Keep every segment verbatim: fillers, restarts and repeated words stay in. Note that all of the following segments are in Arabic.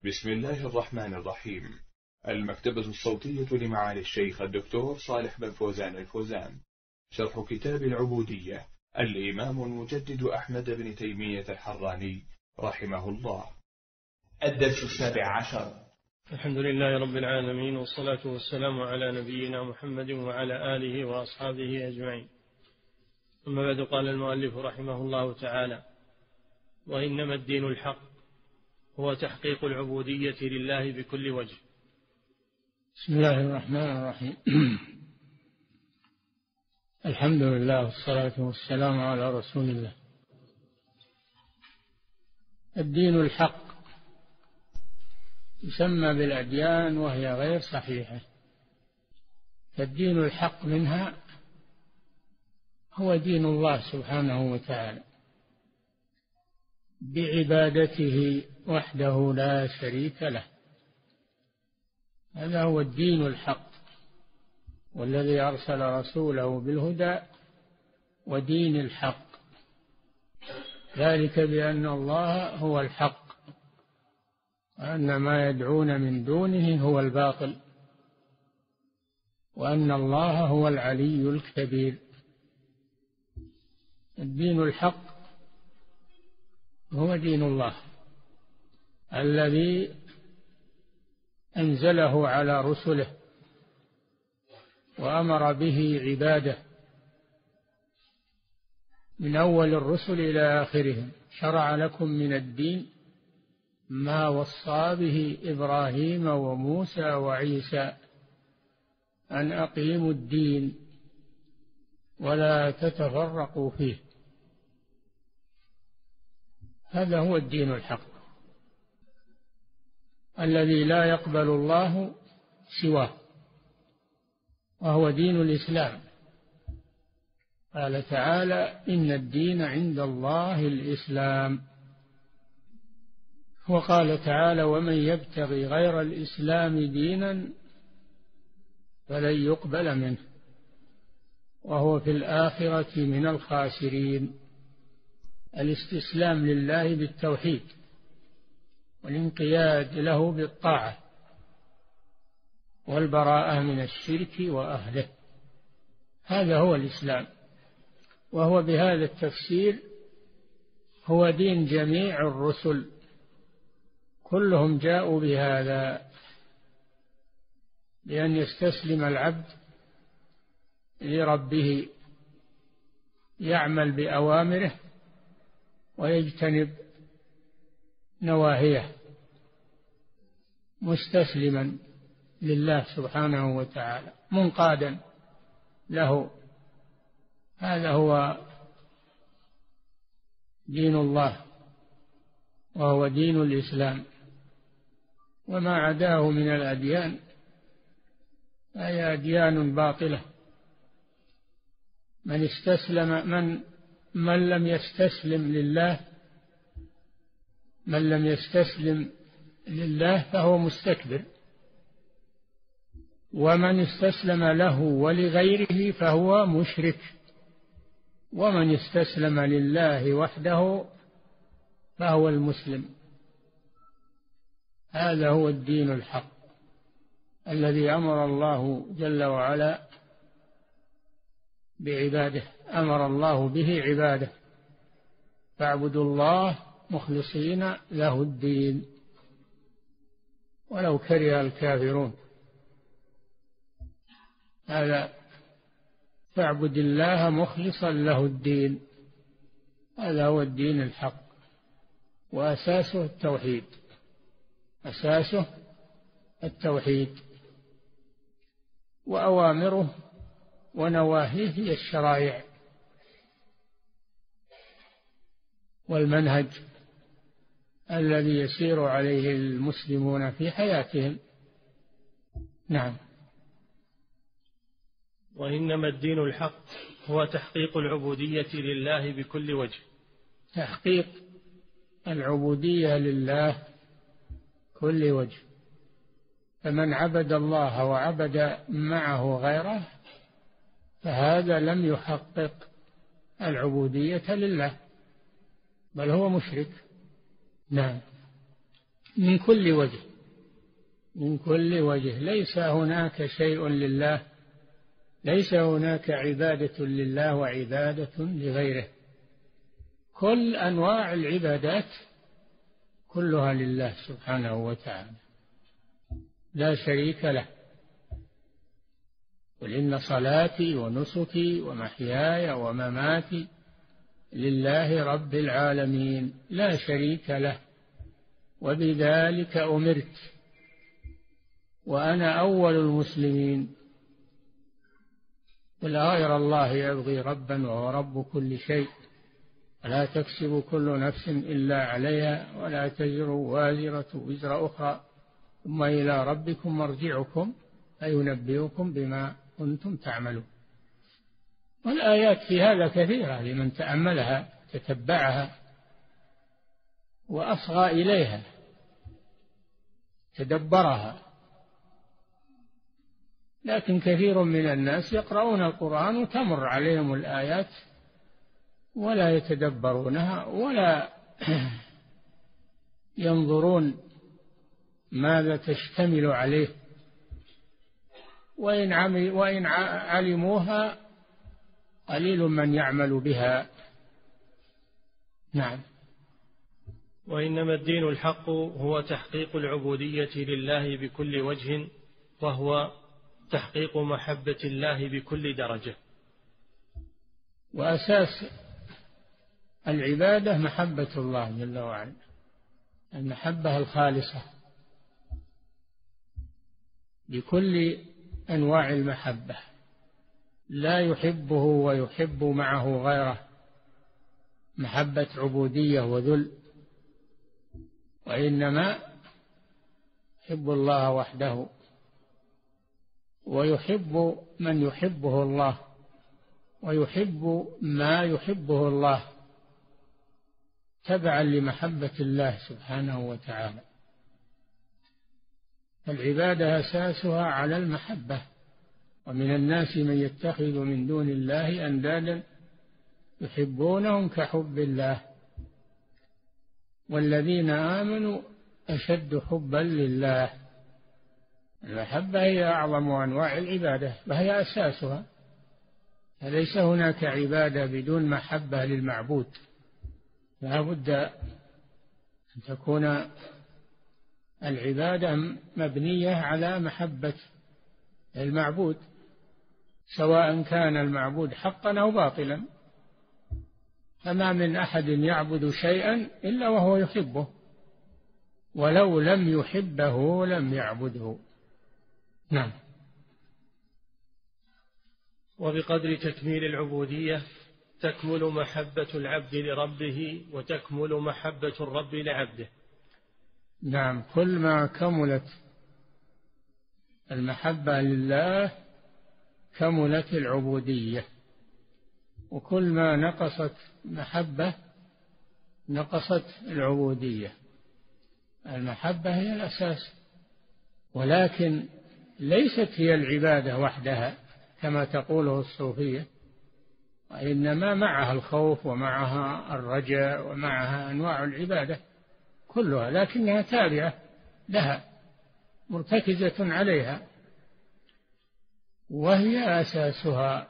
بسم الله الرحمن الرحيم. المكتبة الصوتية لمعالي الشيخ الدكتور صالح بن فوزان الفوزان، شرح كتاب العبودية الإمام المجدد أحمد بن تيمية الحراني رحمه الله. الدرس السابع عشر. الحمد لله رب العالمين، والصلاة والسلام على نبينا محمد وعلى آله وأصحابه أجمعين. ثم بعد، قال المؤلف رحمه الله تعالى: وإنما الدين الحق هو تحقيق العبودية لله بكل وجه. بسم الله الرحمن الرحيم. الحمد لله والصلاة والسلام على رسول الله. الدين الحق يسمى بالأديان وهي غير صحيحة، فالدين الحق منها هو دين الله سبحانه وتعالى بعبادته وحده لا شريك له، هذا هو الدين الحق، والذي أرسل رسوله بالهدى ودين الحق، ذلك بأن الله هو الحق وأن ما يدعون من دونه هو الباطل، وأن الله هو العلي الكبير. الدين الحق هو دين الله الذي أنزله على رسله وأمر به عباده من أول الرسل إلى آخرهم. شرع لكم من الدين ما وصى به إبراهيم وموسى وعيسى أن أقيموا الدين ولا تتفرقوا فيه، هذا هو الدين الحق الذي لا يقبل الله سواه، وهو دين الإسلام. قال تعالى: إن الدين عند الله الإسلام. وقال تعالى: ومن يبتغي غير الإسلام دينا فلن يقبل منه وهو في الآخرة من الخاسرين. الاستسلام لله بالتوحيد والانقياد له بالطاعة والبراءة من الشرك وأهله، هذا هو الإسلام، وهو بهذا التفسير هو دين جميع الرسل، كلهم جاءوا بهذا، بأن يستسلم العبد لربه، يعمل بأوامره ويجتنب نواهيه، مستسلما لله سبحانه وتعالى، منقادا له. هذا هو دين الله، وهو دين الإسلام. وما عداه من الأديان فهي أديان باطلة. من استسلم من من لم يستسلم لله من لم يستسلم لله فهو مستكبر، ومن استسلم له ولغيره فهو مشرك، ومن استسلم لله وحده فهو المسلم. هذا هو الدين الحق الذي أمر الله جل وعلا بعباده، أمر الله به عباده: فاعبدوا الله مخلصين له الدين ولو كره الكافرون. هذا فاعبد الله مخلصا له الدين، هذا هو الدين الحق، وأساسه التوحيد، أساسه التوحيد، وأوامره ونواهيه هي الشرائع والمنهج الذي يسير عليه المسلمون في حياتهم. نعم. وإنما الدين الحق هو تحقيق العبودية لله بكل وجه. تحقيق العبودية لله كل وجه، فمن عبد الله وعبد معه غيره فهذا لم يحقق العبودية لله، بل هو مشرك. نعم. من كل وجه، من كل وجه. ليس هناك شيء لله، ليس هناك عبادة لله وعبادة لغيره. كل أنواع العبادات كلها لله سبحانه وتعالى لا شريك له. قل إن صلاتي ونسكي ومحياي ومماتي لله رب العالمين لا شريك له وبذلك أمرت وأنا أول المسلمين. قل غير الله يبغي ربا وهو رب كل شيء ولا تكسب كل نفس إلا عليها ولا تزر وازرة وزر أخرى ثم إلى ربكم مرجعكم فينبئكم بما كنتم تعملون. والآيات في هذا كثيرة لمن تأملها تتبعها وأصغى إليها تدبرها. لكن كثير من الناس يقرؤون القرآن وتمر عليهم الآيات ولا يتدبرونها ولا ينظرون ماذا تشتمل عليه، وإن علموها قليل من يعمل بها. نعم. وإنما الدين الحق هو تحقيق العبودية لله بكل وجه، وهو تحقيق محبة الله بكل درجة. وأساس العبادة محبة الله جل وعلا، المحبة الخالصة بكل أنواع المحبة، لا يحبه ويحب معه غيره، محبة عبودية وذل، وإنما يحب الله وحده ويحب من يحبه الله ويحب ما يحبه الله تبعا لمحبة الله سبحانه وتعالى. العبادة أساسها على المحبة، ومن الناس من يتخذ من دون الله أندادا يحبونهم كحب الله والذين آمنوا أشد حبا لله. المحبة هي أعظم أنواع العبادة وهي أساسها، فليس هناك عبادة بدون محبة للمعبود، لا بد أن تكون العبادة مبنية على محبة المعبود، سواء كان المعبود حقا أو باطلا. فما من أحد يعبد شيئا إلا وهو يحبه، ولو لم يحبه لم يعبده. نعم. وبقدر تكميل العبودية تكمل محبة العبد لربه وتكمل محبة الرب لعبده. نعم، كل ما كملت المحبة لله كملت العبودية، وكل ما نقصت محبة نقصت العبودية. المحبة هي الأساس، ولكن ليست هي العبادة وحدها كما تقوله الصوفية، وإنما معها الخوف ومعها الرجاء ومعها أنواع العبادة كلها، لكنها تابعة لها مرتكزة عليها وهي أساسها.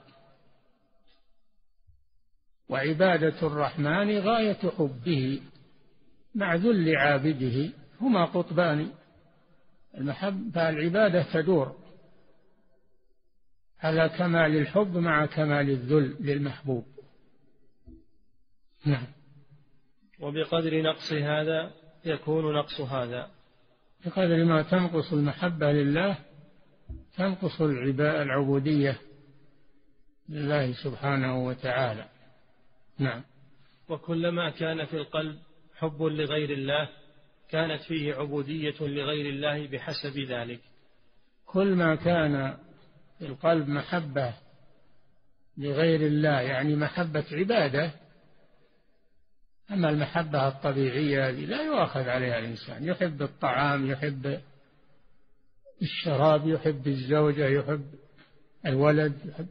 وعبادة الرحمن غاية حبه مع ذل عابده، هما قطبان. المحبة العبادة تدور على كمال الحب مع كمال الذل للمحبوب. نعم. وبقدر نقص هذا يكون نقص هذا. بقدر ما تنقص المحبة لله تنقص العبودية لله سبحانه وتعالى. نعم. وكلما كان في القلب حب لغير الله كانت فيه عبودية لغير الله بحسب ذلك. كل ما كان في القلب محبة لغير الله يعني محبة عبادة، أما المحبة الطبيعية لا يؤاخذ عليها الإنسان، يحب الطعام، يحب الشراب، يحب الزوجة، يحب الولد، يحب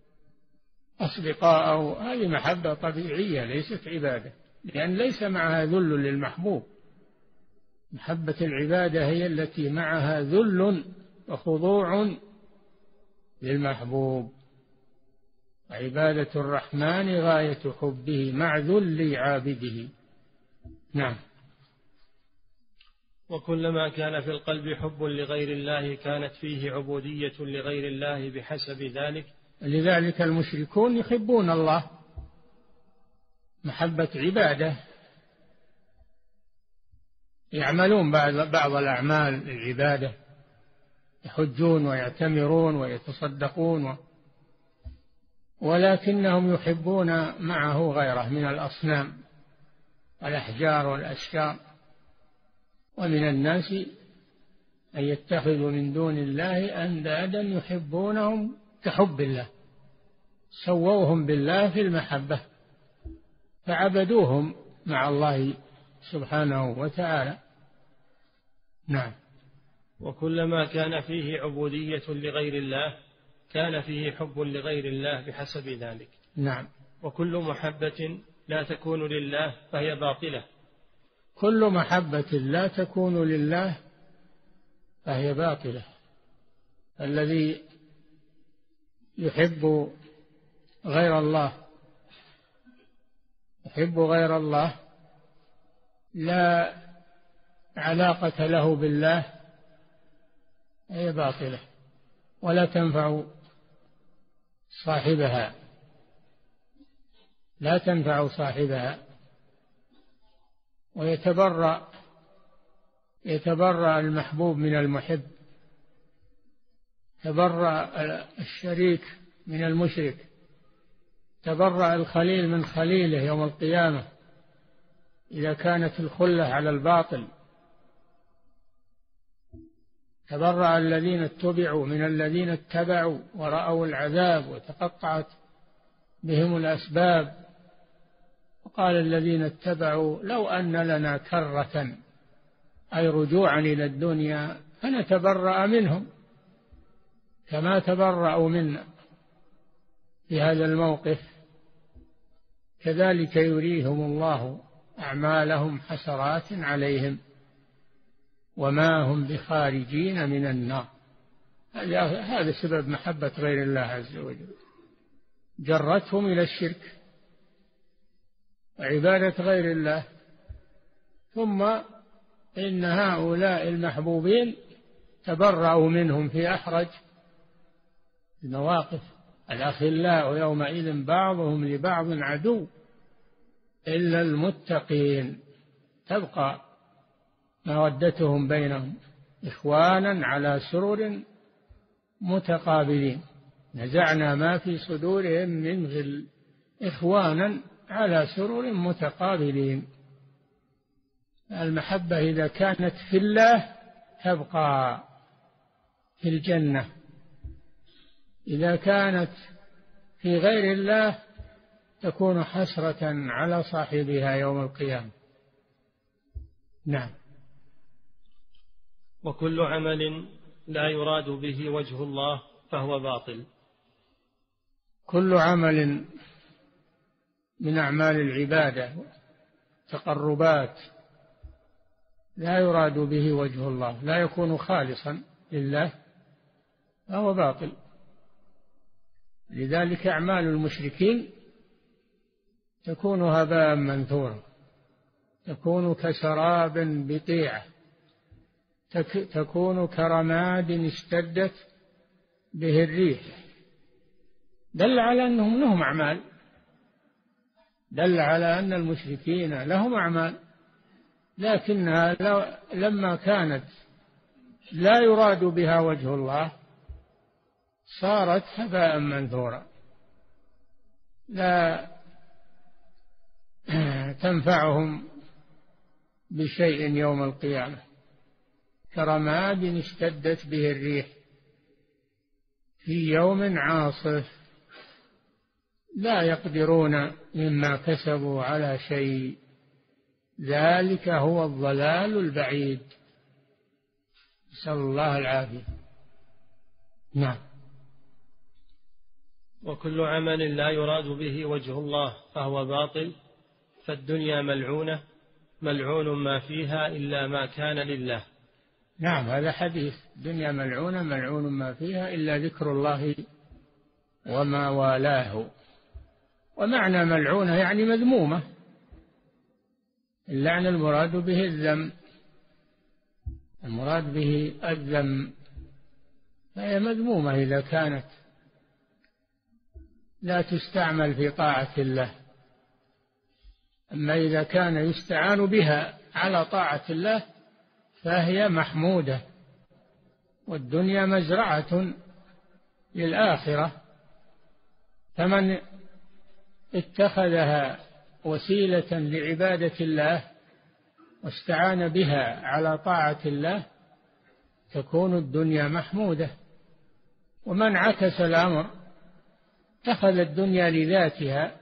أصدقاءه، هذه محبة طبيعية ليست عبادة، لأن ليس معها ذل للمحبوب، محبة العبادة هي التي معها ذل وخضوع للمحبوب. عبادة الرحمن غاية حبه مع ذل عابده. نعم. وكلما كان في القلب حب لغير الله كانت فيه عبودية لغير الله بحسب ذلك. لذلك المشركون يحبون الله محبة عبادة، يعملون بعض الأعمال العبادة، يحجون ويعتمرون ويتصدقون، ولكنهم يحبون معه غيره من الأصنام والأحجار والأشجار. ومن الناس أن يتخذوا من دون الله أندادا يحبونهم كحب الله، سووهم بالله في المحبة فعبدوهم مع الله سبحانه وتعالى. نعم. وكلما كان فيه عبودية لغير الله كان فيه حب لغير الله بحسب ذلك. نعم. وكل محبة لا تكون لله فهي باطلة. كل محبة لا تكون لله فهي باطلة. الذي يحب غير الله يحب غير الله لا علاقة له بالله هي باطلة ولا تنفع صاحبها لا تنفع صاحبها ويتبرأ يتبرأ المحبوب من المحب، تبرأ الشريك من المشرك، تبرأ الخليل من خليله يوم القيامة إذا كانت الخلة على الباطل، تبرأ الذين اتبعوا من الذين اتبعوا ورأوا العذاب وتقطعت بهم الأسباب. وقال الذين اتبعوا لو أن لنا كرة أي رجوعا إلى الدنيا فنتبرأ منهم كما تبرأوا منا في هذا الموقف. كذلك يريهم الله أعمالهم حسرات عليهم وما هم بخارجين من النار. هذا سبب محبة غير الله عز وجل، جرتهم إلى الشرك وعبادة غير الله. ثم إن هؤلاء المحبوبين تبرأوا منهم في أحرج المواقف. الأخلاء يومئذ بعضهم لبعض عدو إلا المتقين، تبقى مودتهم بينهم إخوانا على سرر متقابلين، نزعنا ما في صدورهم من غل إخوانا على سرر متقابلين. المحبة إذا كانت في الله تبقى في الجنة، إذا كانت في غير الله تكون حسرة على صاحبها يوم القيامة. نعم. وكل عمل لا يراد به وجه الله فهو باطل. كل عمل من أعمال العبادة تقربات لا يراد به وجه الله، لا يكون خالصا لله، فهو باطل. لذلك أعمال المشركين تكون هباء منثورا، تكون كسراب بقيعة، تكون كرماد اشتدت به الريح. دل على أنهم لهم أعمال، دل على أن المشركين لهم أعمال، لكنها لما كانت لا يراد بها وجه الله صارت هباء منثورا، لا تنفعهم بشيء يوم القيامة، كرماد اشتدت به الريح في يوم عاصف، لا يقدرون مما كسبوا على شيء، ذلك هو الضلال البعيد، نسأل الله العافية. نعم. وكل عمل لا يراد به وجه الله فهو باطل، فالدنيا ملعونة ملعون ما فيها إلا ما كان لله. نعم، هذا حديث. الدنيا ملعونة ملعون ما فيها إلا ذكر الله وما والاه. ومعنى ملعونة يعني مذمومة. اللعن المراد به الذم، المراد به الذم، فهي مذمومة إذا كانت لا تستعمل في طاعة الله. أما إذا كان يستعان بها على طاعة الله فهي محمودة. والدنيا مزرعة للآخرة، فمن اتخذها وسيلة لعبادة الله واستعان بها على طاعة الله تكون الدنيا محمودة. ومن عكس الأمر اتخذ الدنيا لذاتها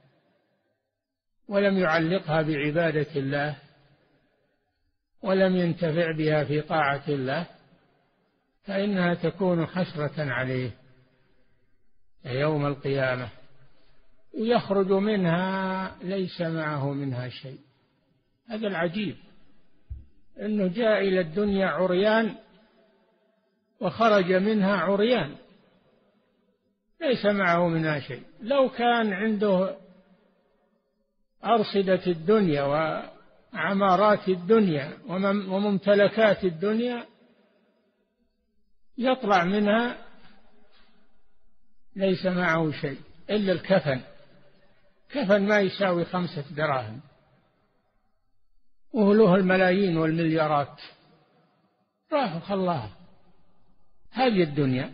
ولم يعلقها بعبادة الله ولم ينتفع بها في طاعة الله فإنها تكون حسرة عليه يوم القيامة، يخرج منها ليس معه منها شيء. هذا العجيب، أنه جاء إلى الدنيا عريان وخرج منها عريان ليس معه منها شيء. لو كان عنده أرصدة الدنيا وعمارات الدنيا وممتلكات الدنيا يطلع منها ليس معه شيء إلا الكفن. كفن ما يساوي خمسة دراهم وله الملايين والمليارات، راح خلاها. هذه الدنيا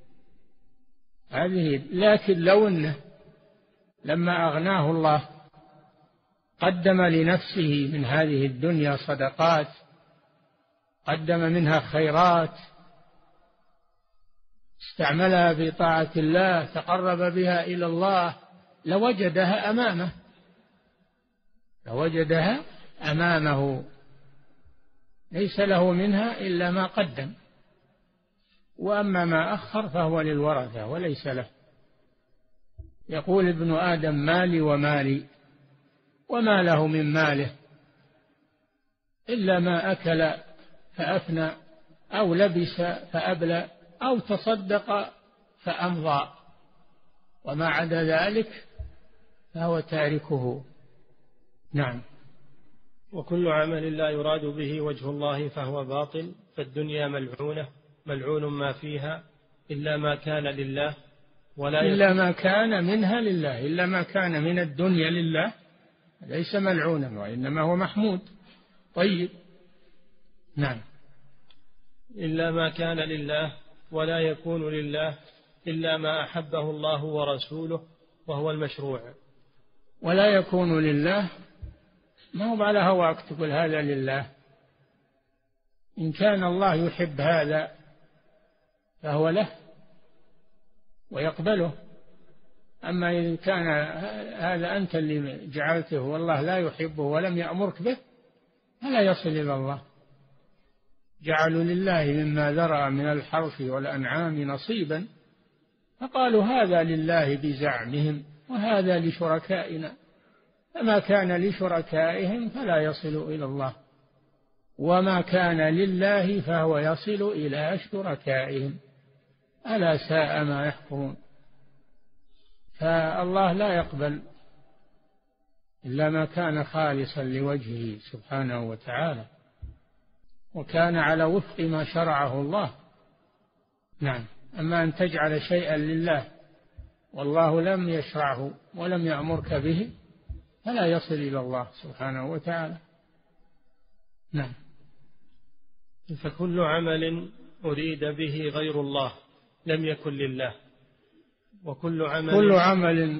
هذه. لكن لو أنه لما أغناه الله قدم لنفسه من هذه الدنيا صدقات، قدم منها خيرات، استعملها في طاعة الله، تقرب بها إلى الله، لوجدها أمامه لوجدها أمامه ليس له منها إلا ما قدم. وأما ما أخر فهو للورثة وليس له. يقول ابن آدم مالي ومالي، وما له من ماله إلا ما أكل فأفنى أو لبس فأبلى أو تصدق فأمضى، وما عدا ذلك فهو تاركه. نعم. وكل عمل لا يراد به وجه الله فهو باطل، فالدنيا ملعونة ملعون ما فيها إلا ما كان لله ولا إلا ما كان منها لله. إلا ما كان من الدنيا لله ليس ملعونا وإنما هو محمود طيب. نعم. إلا ما كان لله ولا يكون لله إلا ما أحبه الله ورسوله وهو المشروع. ولا يكون لله ما هو على هواك تقول هذا لله. إن كان الله يحب هذا فهو له ويقبله. أما إن كان هذا أنت اللي جعلته والله لا يحبه ولم يأمرك به فلا يصل إلى الله. جعلوا لله مما ذرأ من الحرث والأنعام نصيبا فقالوا هذا لله بزعمهم وهذا لشركائنا، فما كان لشركائهم فلا يصل إلى الله، وما كان لله فهو يصل إلى شركائهم، ألا ساء ما يحكمون. فالله لا يقبل إلا ما كان خالصا لوجهه سبحانه وتعالى وكان على وفق ما شرعه الله. نعم. أما أن تجعل شيئا لله والله لم يشرعه ولم يأمرك به فلا يصل إلى الله سبحانه وتعالى. نعم. فكل عمل أريد به غير الله لم يكن لله، وكل عمل كل عمل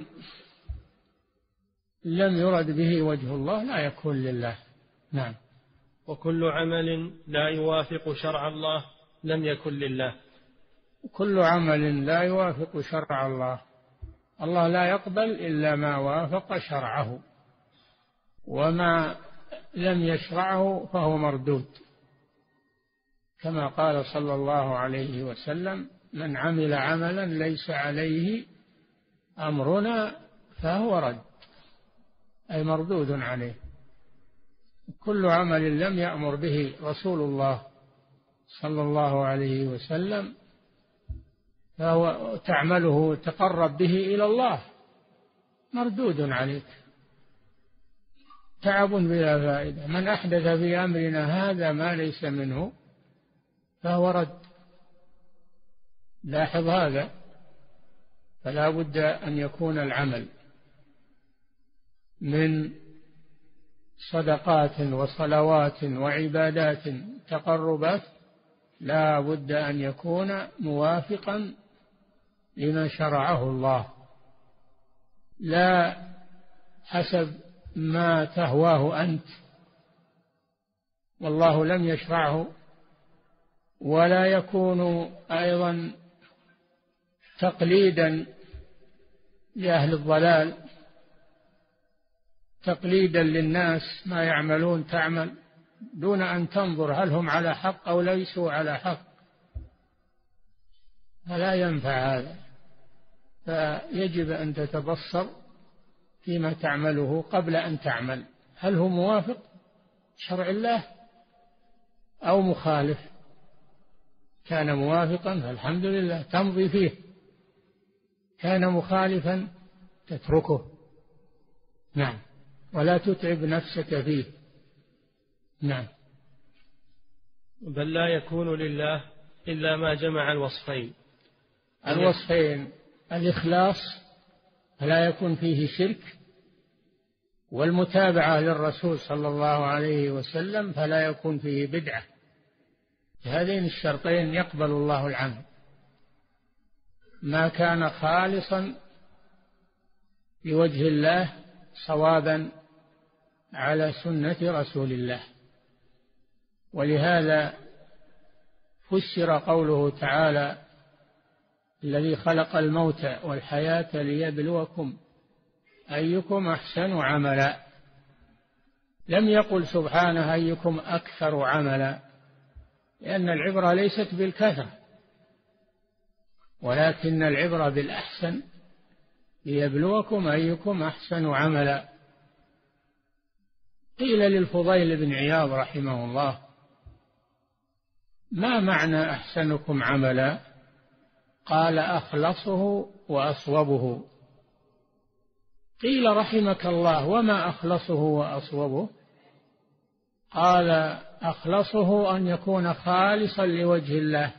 لم يرد به وجه الله لا يكون لله. نعم. وكل عمل لا يوافق شرع الله لم يكن لله. كل عمل لا يوافق شرع الله، الله لا يقبل إلا ما وافق شرعه، وما لم يشرعه فهو مردود، كما قال صلى الله عليه وسلم من عمل عملا ليس عليه أمرنا فهو رد، أي مردود عليه. كل عمل لم يأمر به رسول الله صلى الله عليه وسلم فهو تعمله تقرب به إلى الله مردود عليك، تعب بلا فائدة. من أحدث في أمرنا هذا ما ليس منه فهو رد. لاحظ هذا. فلا بد أن يكون العمل من صدقات وصلوات وعبادات تقربات لا بد أن يكون موافقا لما شرعه الله، لا حسب ما تهواه أنت والله لم يشرعه، ولا يكون أيضا تقليدا لأهل الضلال، تقليدا للناس ما يعملون تعمل دون أن تنظر هل هم على حق أو ليسوا على حق، فلا ينفع هذا. فيجب أن تتبصر فيما تعمله قبل أن تعمل، هل هو موافق شرع الله أو مخالف. كان موافقا فالحمد لله تمضي فيه، كان مخالفا تتركه. نعم، ولا تتعب نفسك فيه. نعم. بل لا يكون لله إلا ما جمع الوصفين. الوصفين الإخلاص فلا يكون فيه شرك، والمتابعة للرسول صلى الله عليه وسلم فلا يكون فيه بدعة. هذين الشرطين يقبل الله العمل ما كان خالصا لوجه الله صوابا على سنة رسول الله. ولهذا فسر قوله تعالى الذي خلق الموت والحياة ليبلوكم أيكم أحسن عملا. لم يقل سبحانه أيكم أكثر عملا، لأن العبرة ليست بالكثرة ولكن العبرة بالأحسن، ليبلوكم أيكم أحسن عملا. قيل للفضيل بن عياض رحمه الله ما معنى أحسنكم عملا؟ قال أخلصه وأصوبه. قيل رحمك الله وما أخلصه وأصوبه؟ قال أخلصه أن يكون خالصا لوجه الله،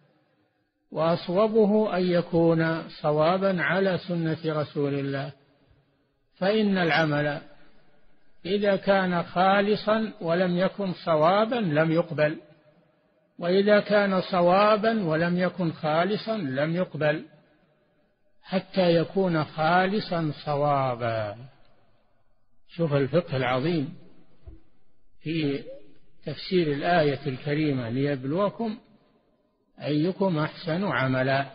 وأصوبه أن يكون صوابا على سنة رسول الله. فإن العمل إذا كان خالصا ولم يكن صوابا لم يقبل، وإذا كان صوابا ولم يكن خالصا لم يقبل، حتى يكون خالصا صوابا. شوف الفقه العظيم في تفسير الآية الكريمة ليبلوكم أيكم أحسن عملا.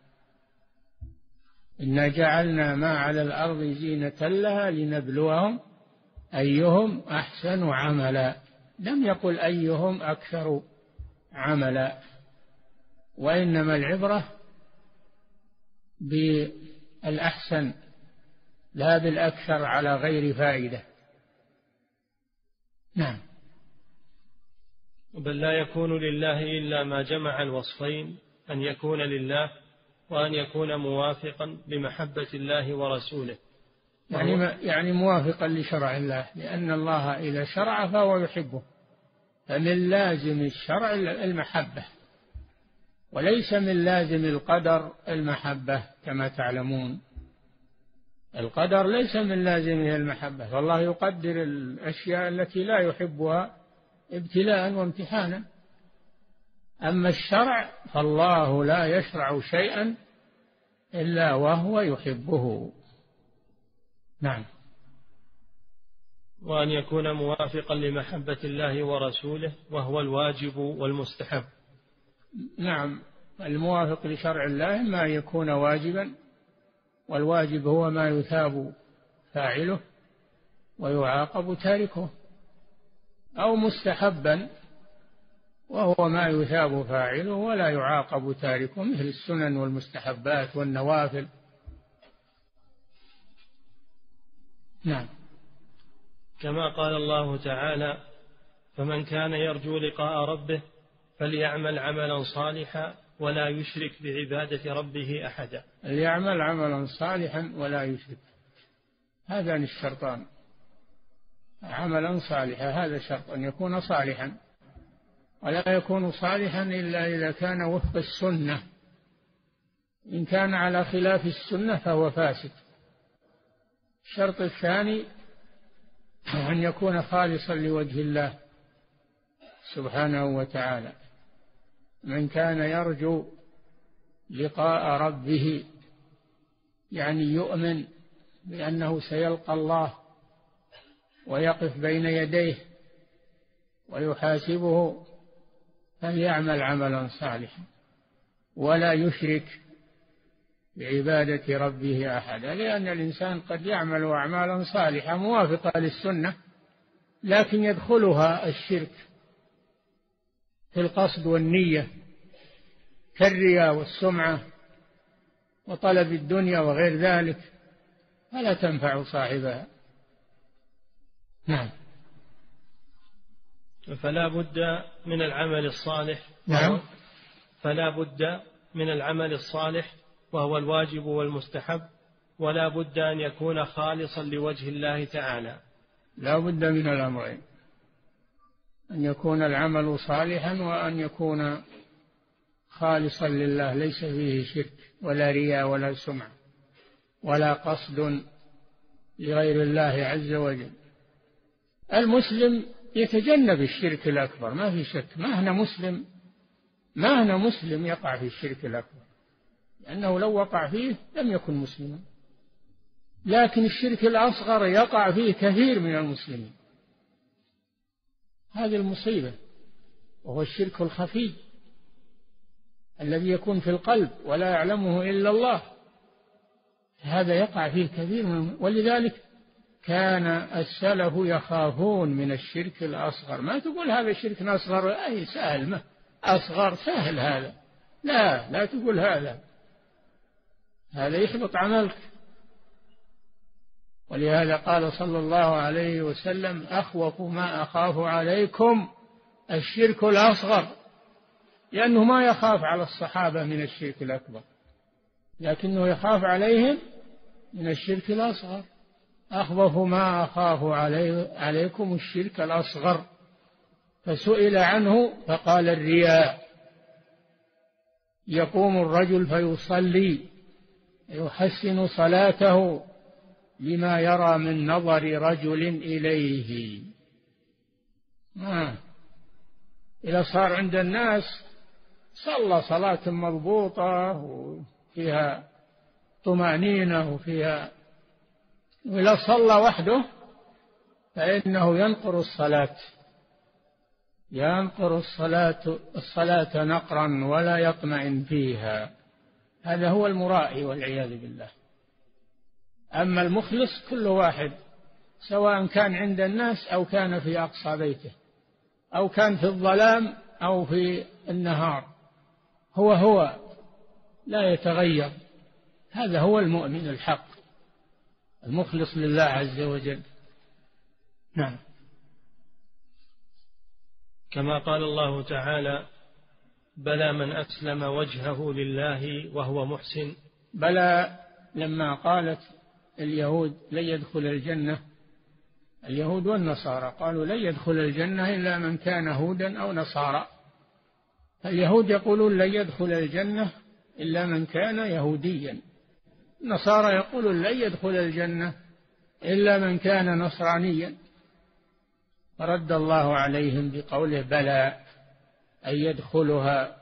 إنا جعلنا ما على الأرض زينة لها لنبلوهم أيهم أحسن عملا. لم يقل أيهم أكثر عملا، وإنما العبرة بالأحسن لا بالأكثر على غير فائدة. نعم. بل لا يكون لله إلا ما جمع الوصفين، أن يكون لله وأن يكون موافقا لمحبة الله ورسوله. يعني, يعني موافقا لشرع الله، لأن الله إذا شرع فهو يحبه، فمن لازم الشرع المحبة، وليس من لازم القدر المحبة كما تعلمون. القدر ليس من لازمه المحبة، فالله يقدر الأشياء التي لا يحبها ابتلاء وامتحانا. أما الشرع فالله لا يشرع شيئا إلا وهو يحبه. نعم. وأن يكون موافقا لمحبة الله ورسوله، وهو الواجب والمستحب. نعم، الموافق لشرع الله ما يكون واجبا، والواجب هو ما يثاب فاعله ويعاقب تاركه، أو مستحبا وهو ما يثاب فاعله ولا يعاقب تاركه، مثل السنن والمستحبات والنوافل. نعم. كما قال الله تعالى فمن كان يرجو لقاء ربه فليعمل عملا صالحا ولا يشرك بعبادة ربه أحدا. ليعمل عملا صالحا ولا يشرك، هذان الشرطان. عملا صالحا هذا شرط، أن يكون صالحا، ولا يكون صالحا إلا إذا كان وفق السنة. إن كان على خلاف السنة فهو فاسد. الشرط الثاني أن يكون خالصا لوجه الله سبحانه وتعالى. من كان يرجو لقاء ربه يعني يؤمن بأنه سيلقى الله ويقف بين يديه ويحاسبه فليعمل عملا صالحا ولا يشرك بعبادة ربه أحدا. لأن الإنسان قد يعمل أعمالا صالحة موافقة للسنة لكن يدخلها الشرك في القصد والنية كالرياء والسمعة وطلب الدنيا وغير ذلك، فلا تنفع صاحبها. نعم. فلا بد من العمل الصالح. نعم. فلا بد من العمل الصالح وهو الواجب والمستحب، ولا بد أن يكون خالصا لوجه الله تعالى. لا بد من الأمرين، أن يكون العمل صالحا وأن يكون خالصا لله ليس فيه شرك ولا رياء ولا سمعة ولا قصد لغير الله عز وجل. المسلم يتجنب الشرك الأكبر ما في شك، ما هنا مسلم ما هنا مسلم يقع في الشرك الأكبر، لأنه لو وقع فيه لم يكن مسلما. لكن الشرك الأصغر يقع فيه كثير من المسلمين، هذه المصيبة، وهو الشرك الخفي الذي يكون في القلب ولا يعلمه إلا الله، هذا يقع فيه كثير من. ولذلك كان السلف يخافون من الشرك الأصغر. ما تقول هذا شرك أصغر أي سهل، ما أصغر سهل هذا، لا لا تقول هذا، هذا يحبط عملك. ولهذا قال صلى الله عليه وسلم أخوف ما أخاف عليكم الشرك الأصغر، لأنه ما يخاف على الصحابة من الشرك الأكبر لكنه يخاف عليهم من الشرك الأصغر. أخوف ما أخاف علي عليكم الشرك الأصغر. فسئل عنه فقال الرياء، يقوم الرجل فيصلي يحسن صلاته لما يرى من نظر رجل إليه. آه. إذا صار عند الناس صلى صلاة مضبوطة وفيها طمأنينة وفيها، وإذا صلى وحده فإنه ينقر الصلاة ينقر الصلاة الصلاة نقرا ولا يطمئن فيها. هذا هو المرائي والعياذ بالله. أما المخلص كل واحد سواء كان عند الناس أو كان في أقصى بيته أو كان في الظلام أو في النهار، هو هو لا يتغير. هذا هو المؤمن الحق المخلص لله عز وجل. نعم. كما قال الله تعالى بلى من أسلم وجهه لله وهو محسن. بلى لما قالت اليهود لن يدخل الجنة، اليهود والنصارى قالوا لن يدخل الجنة إلا من كان هودا أو نصارى. اليهود يقولون لن يدخل الجنة إلا من كان يهوديا، النصارى يقولون لن يدخل الجنة إلا من كان نصرانيا. فرد الله عليهم بقوله بلى أن يدخلها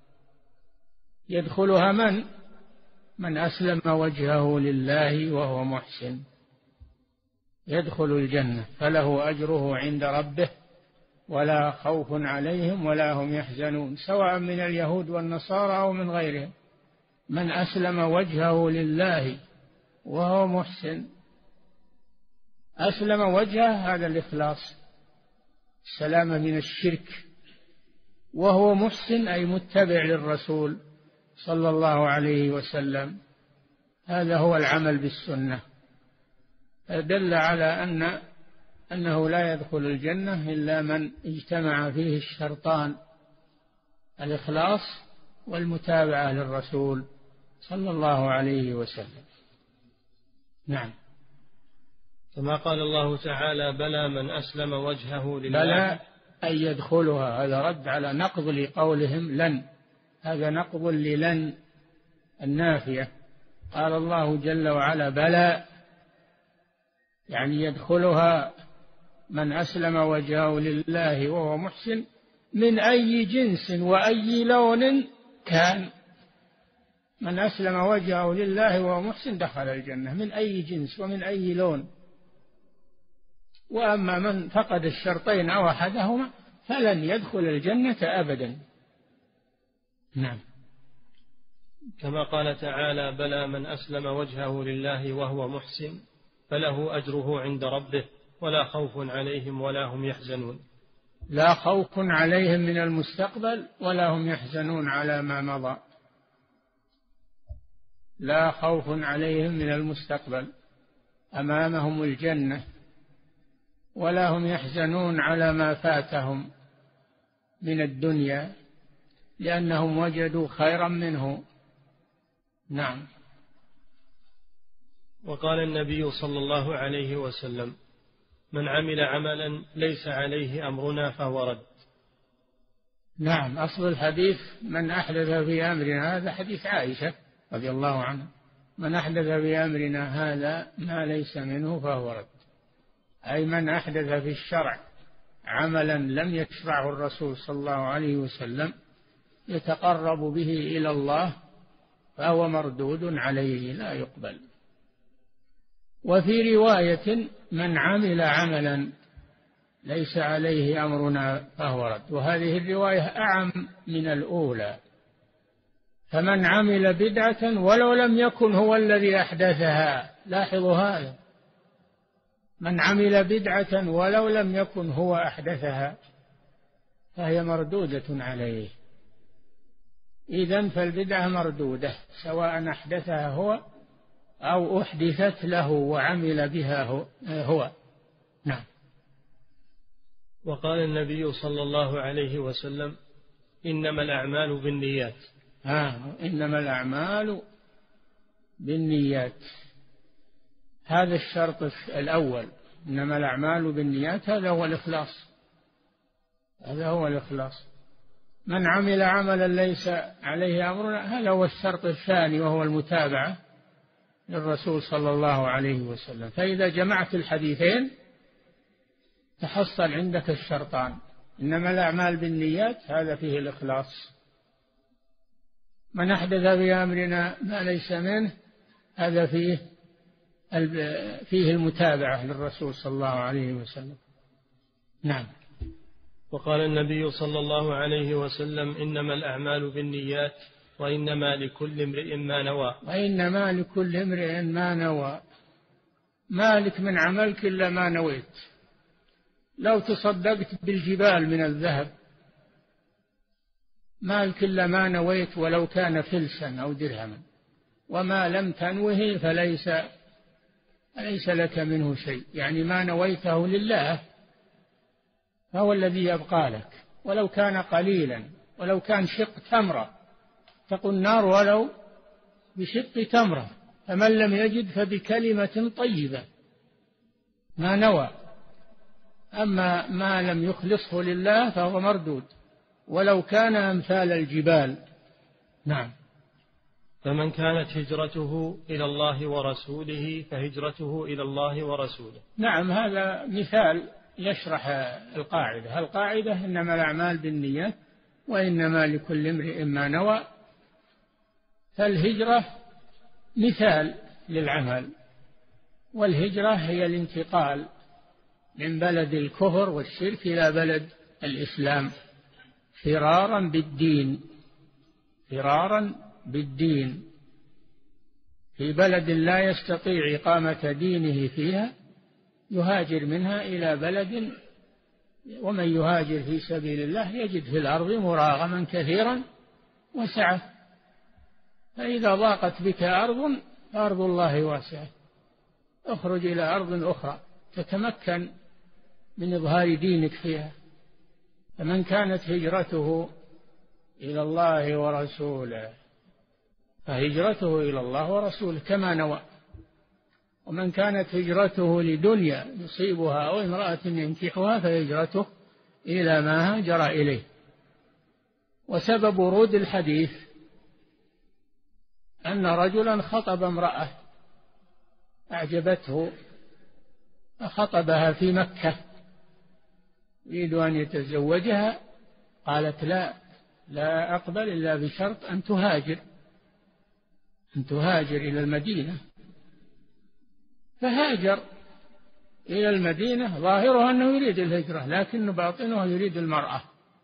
يدخلها من من أسلم وجهه لله وهو محسن يدخل الجنة فله أجره عند ربه ولا خوف عليهم ولا هم يحزنون، سواء من اليهود والنصارى أو من غيرهم. من أسلم وجهه لله وهو محسن، أسلم وجهه هذا الإخلاص، السلامة من الشرك، وهو محسن أي متبع للرسول صلى الله عليه وسلم. هذا هو العمل بالسنة. دل على أن أنه لا يدخل الجنة إلا من اجتمع فيه الشرطان: الإخلاص والمتابعة للرسول صلى الله عليه وسلم. نعم. كما قال الله تعالى: بلى من أسلم وجهه لله. بلى أن يدخلها، هذا رد على نقض لقولهم لن، هذا نقض للن النافية. قال الله جل وعلا: بلى، يعني يدخلها من أسلم وجهه لله وهو محسن من أي جنس وأي لون كان. من أسلم وجهه لله وهو محسن دخل الجنة من أي جنس ومن أي لون. وأما من فقد الشرطين أو أحدهما فلن يدخل الجنة أبدا. نعم. كما قال تعالى: بلى من أسلم وجهه لله وهو محسن فله أجره عند ربه ولا خوف عليهم ولا هم يحزنون. لا خوف عليهم من المستقبل ولا هم يحزنون على ما مضى. لا خوف عليهم من المستقبل، أمامهم الجنة، ولا هم يحزنون على ما فاتهم من الدنيا لأنهم وجدوا خيرا منه. نعم. وقال النبي صلى الله عليه وسلم: من عمل عملا ليس عليه أمرنا فهو رد. نعم. أصل الحديث: من أحدث في أمرنا هذا، حديث عائشة رضي الله عنها: من أحدث في أمرنا هذا ما ليس منه فهو رد. أي من أحدث في الشرع عملا لم يشرعه الرسول صلى الله عليه وسلم يتقرب به إلى الله فهو مردود عليه لا يقبل. وفي رواية: من عمل عملا ليس عليه أمرنا فهو رد. وهذه الرواية أعم من الأولى. فمن عمل بدعة ولو لم يكن هو الذي أحدثها، لاحظوا هذا: من عمل بدعة ولو لم يكن هو أحدثها فهي مردودة عليه. إذن فالبدعة مردودة سواء أحدثها هو أو أحدثت له وعمل بها هو, هو. نعم. وقال النبي صلى الله عليه وسلم: إنما الأعمال بالنيات. آه إنما الأعمال بالنيات، هذا الشرط الأول. إنما الأعمال بالنيات، هذا هو الإخلاص، هذا هو الإخلاص. من عمل عملا ليس عليه أمرنا، هذا هو الشرط الثاني وهو المتابعة للرسول صلى الله عليه وسلم. فإذا جمعت الحديثين تحصل عندك الشرطان: إنما الأعمال بالنيات، هذا فيه الإخلاص. من أحدث في أمرنا ما ليس منه، هذا فيه فيه المتابعة للرسول صلى الله عليه وسلم. نعم. وقال النبي صلى الله عليه وسلم: إنما الأعمال بالنيات وإنما لكل امرئ ما نوى. وإنما لكل امرئ ما نوى. مالك من عملك إلا ما نويت. لو تصدقت بالجبال من الذهب مالك إلا ما نويت ولو كان فلسا أو درهما، وما لم تنوه فليس ليس لك منه شيء. يعني ما نويته لله فهو الذي يبقى لك، ولو كان قليلا، ولو كان شق تمرة، تقول النار ولو بشق تمرة، فمن لم يجد فبكلمة طيبة ما نوى. أما ما لم يخلصه لله فهو مردود ولو كان أمثال الجبال. نعم. فمن كانت هجرته إلى الله ورسوله فهجرته إلى الله ورسوله. نعم. هذا مثال يشرح القاعدة. القاعدة: إنما الأعمال بالنيات وإنما لكل امرئ ما نوى. فالهجرة مثال للعمل، والهجرة هي الانتقال من بلد الكفر والشرك إلى بلد الإسلام فرارا بالدين، فرارا بالدين في بلد لا يستطيع إقامة دينه فيها يهاجر منها إلى بلد. ومن يهاجر في سبيل الله يجد في الأرض مراغما كثيرا وسعة. فإذا ضاقت بك أرض فأرض الله واسعة، اخرج إلى أرض أخرى تتمكن من إظهار دينك فيها. فمن كانت هجرته إلى الله ورسوله فهجرته إلى الله ورسوله كما نوى. ومن كانت هجرته لدنيا يصيبها أو امرأة ينكحها فهجرته إلى ما هاجر إليه. وسبب ورود الحديث أن رجلا خطب امرأة أعجبته فخطبها في مكة يريد أن يتزوجها، قالت لا لا أقبل إلا بشرط أن تهاجر أن تهاجر إلى المدينة. فهاجر إلى المدينة ظاهره أنه يريد الهجرة لكن باطنه يريد المرأة.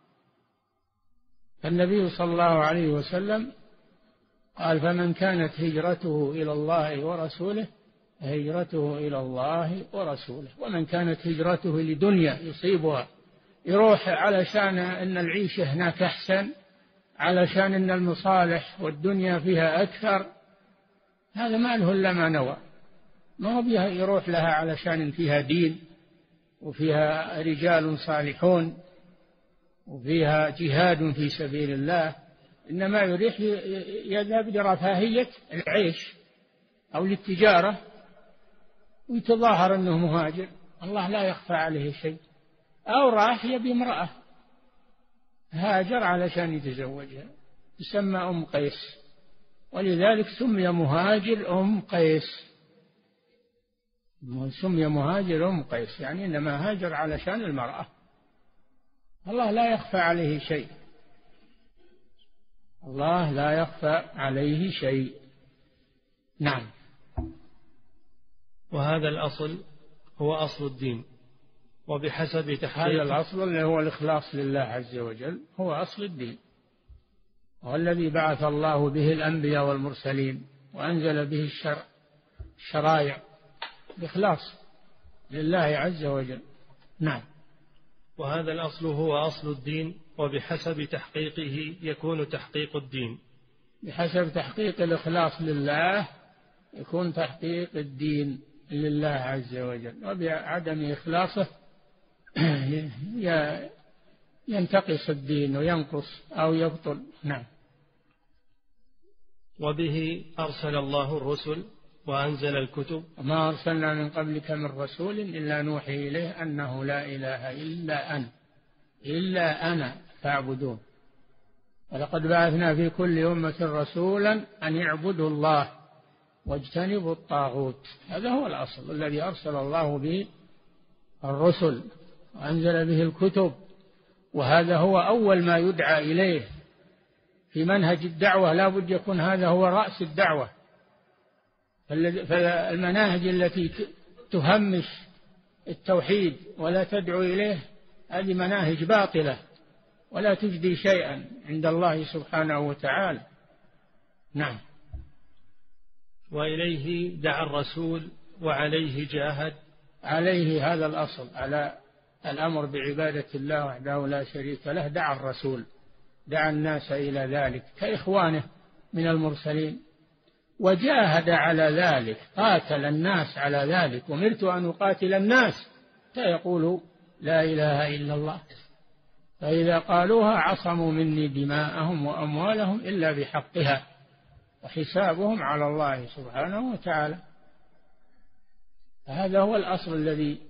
فالنبي صلى الله عليه وسلم قال فمن كانت هجرته إلى الله ورسوله هجرته إلى الله ورسوله. ومن كانت هجرته لدنيا يصيبها يروح علشان أن العيشة هناك أحسن، علشان أن المصالح والدنيا فيها أكثر، هذا ما له إلا ما نوى. ما هو بها يروح لها علشان فيها دين وفيها رجال صالحون وفيها جهاد في سبيل الله، إنما يريح يذهب لرفاهية العيش أو للتجارة ويتظاهر أنه مهاجر. الله لا يخفى عليه شيء. أو راح يبي امرأة هاجر علشان يتزوجها تسمى أم قيس، ولذلك سمي مهاجر أم قيس. سمي مهاجر أم قيس يعني إنما هاجر علشان المرأة. الله لا يخفى عليه شيء. الله لا يخفى عليه شيء. نعم. وهذا الأصل هو أصل الدين، وبحسب تحقيق هذا الأصل اللي هو الإخلاص لله عز وجل هو أصل الدين، والذي بعث الله به الأنبياء والمرسلين وأنزل به الشرع الشرائع بإخلاص لله عز وجل. نعم. وهذا الأصل هو أصل الدين، وبحسب تحقيقه يكون تحقيق الدين. بحسب تحقيق الإخلاص لله يكون تحقيق الدين لله عز وجل، وبعدم إخلاصه ينتقص الدين وينقص أو يبطل. نعم. وبه أرسل الله الرسل وأنزل الكتب. ما أرسلنا من قبلك من رسول إلا نوحي إليه أنه لا إله إلا أنا إلا أنا فاعبدون. ولقد بعثنا في كل أمة رسولا أن يعبدوا الله واجتنبوا الطاغوت. هذا هو الأصل الذي أرسل الله به الرسل وأنزل به الكتب، وهذا هو أول ما يدعى إليه في منهج الدعوة. لا بد يكون هذا هو رأس الدعوة. فالمناهج التي تهمش التوحيد ولا تدعو إليه هذه مناهج باطلة ولا تجدي شيئا عند الله سبحانه وتعالى. نعم. وإليه دعا الرسول وعليه جاهد. عليه هذا الأصل، على الأمر بعبادة الله وحده لا شريك له دعا الرسول، دعا الناس إلى ذلك كإخوانه من المرسلين، وجاهد على ذلك، قاتل الناس على ذلك. أمرت أن أقاتل الناس حتى يقولوا لا إله إلا الله، فإذا قالوها عصموا مني دماءهم وأموالهم إلا بحقها وحسابهم على الله سبحانه وتعالى. هذا هو الأصل الذي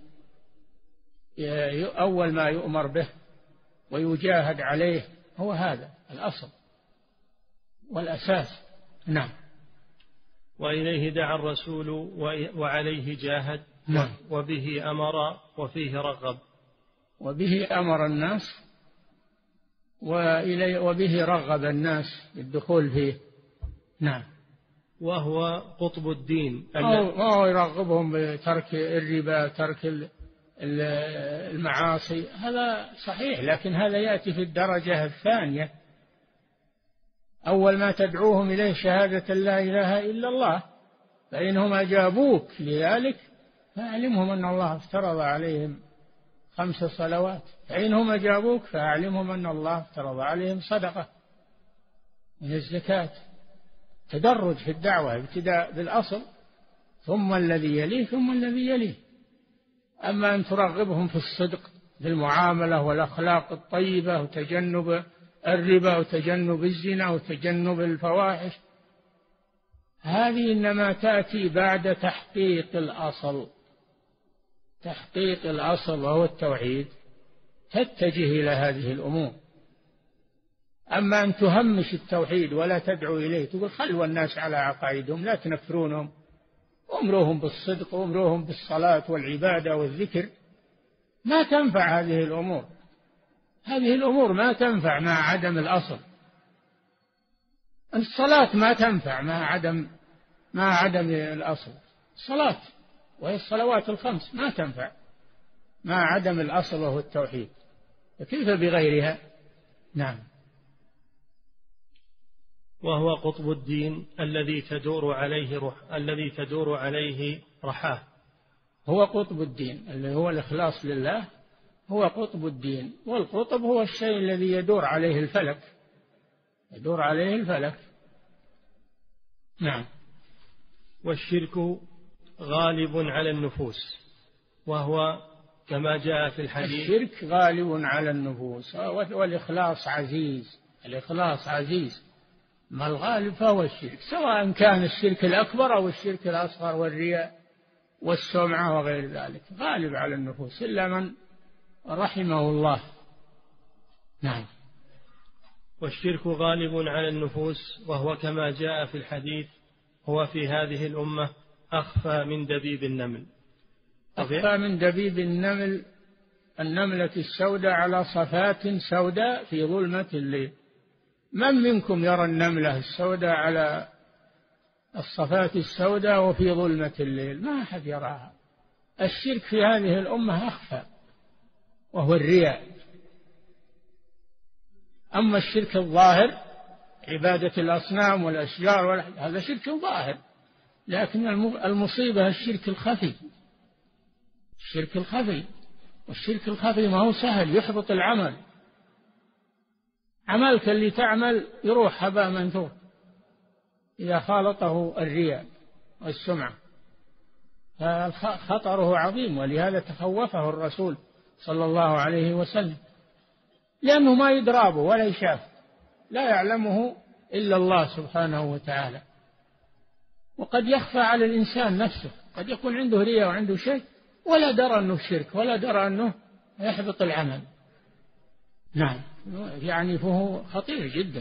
أول ما يؤمر به ويجاهد عليه، هو هذا الأصل والأساس. نعم. وإليه دعا الرسول وعليه جاهد. نعم. وبه أمر وفيه رغب. وبه أمر الناس وإليه وبه رغب الناس بالدخول فيه. نعم. وهو قطب الدين. ما هو يرغبهم بترك الربا، ترك المعاصي، هذا صحيح، لكن هذا يأتي في الدرجة الثانية. أول ما تدعوهم إليه شهادة لا إله إلا الله، فإنهم أجابوك لذلك فأعلمهم أن الله افترض عليهم خمس صلوات، فإنهم أجابوك فأعلمهم أن الله افترض عليهم صدقة من الزكاة. تدرج في الدعوة، ابتداء بالأصل ثم الذي يليه ثم الذي يليه. أما أن ترغبهم في الصدق في المعاملة والأخلاق الطيبة وتجنب الربا وتجنب الزنا وتجنب الفواحش، هذه إنما تأتي بعد تحقيق الأصل. تحقيق الأصل وهو التوحيد تتجه إلى هذه الأمور. أما أن تهمش التوحيد ولا تدعو إليه، تقول خلوا الناس على عقائدهم، لا تنفرونهم، أمروهم بالصدق وأمروهم بالصلاة والعبادة والذكر، ما تنفع هذه الأمور. هذه الأمور ما تنفع مع عدم الأصل. الصلاة ما تنفع مع عدم مع عدم الأصل. الصلاة وهي الصلوات الخمس ما تنفع مع عدم الأصل وهو التوحيد، فكيف بغيرها؟ نعم. وهو قطب الدين الذي تدور عليه رح الذي تدور عليه رحاه. هو قطب الدين اللي هو الإخلاص لله، هو قطب الدين. والقطب هو الشيء الذي يدور عليه الفلك، يدور عليه الفلك. نعم. والشرك غالب على النفوس، وهو كما جاء في الحديث. الشرك غالب على النفوس، والإخلاص عزيز. الإخلاص عزيز، ما الغالب فهو الشرك، سواء كان الشرك الأكبر أو الشرك الأصغر والرياء والسمعة وغير ذلك، غالب على النفوس إلا من رحمه الله. نعم. والشرك غالب على النفوس، وهو كما جاء في الحديث هو في هذه الأمة أخفى من دبيب النمل. أخفى من دبيب النمل، النملة السوداء على صفات سوداء في ظلمة الليل. من منكم يرى النملة السوداء على الصفات السوداء وفي ظلمة الليل؟ ما أحد يراها. الشرك في هذه الأمة أخفى، وهو الرياء. أما الشرك الظاهر عبادة الأصنام والأشجار هذا شرك ظاهر، لكن المصيبة الشرك الخفي. الشرك الخفي والشرك الخفي ما هو سهل، يحبط العمل. عملك اللي تعمل يروح هباء منثور إذا خالطه الرياء والسمعة، خطره عظيم. ولهذا تخوفه الرسول صلى الله عليه وسلم، لأنه ما يدرابه ولا يشاف، لا يعلمه إلا الله سبحانه وتعالى. وقد يخفى على الإنسان نفسه، قد يكون عنده رياء وعنده شيء ولا درى أنه شرك ولا درى أنه يحبط العمل. نعم. يعني فهو خطير جدا.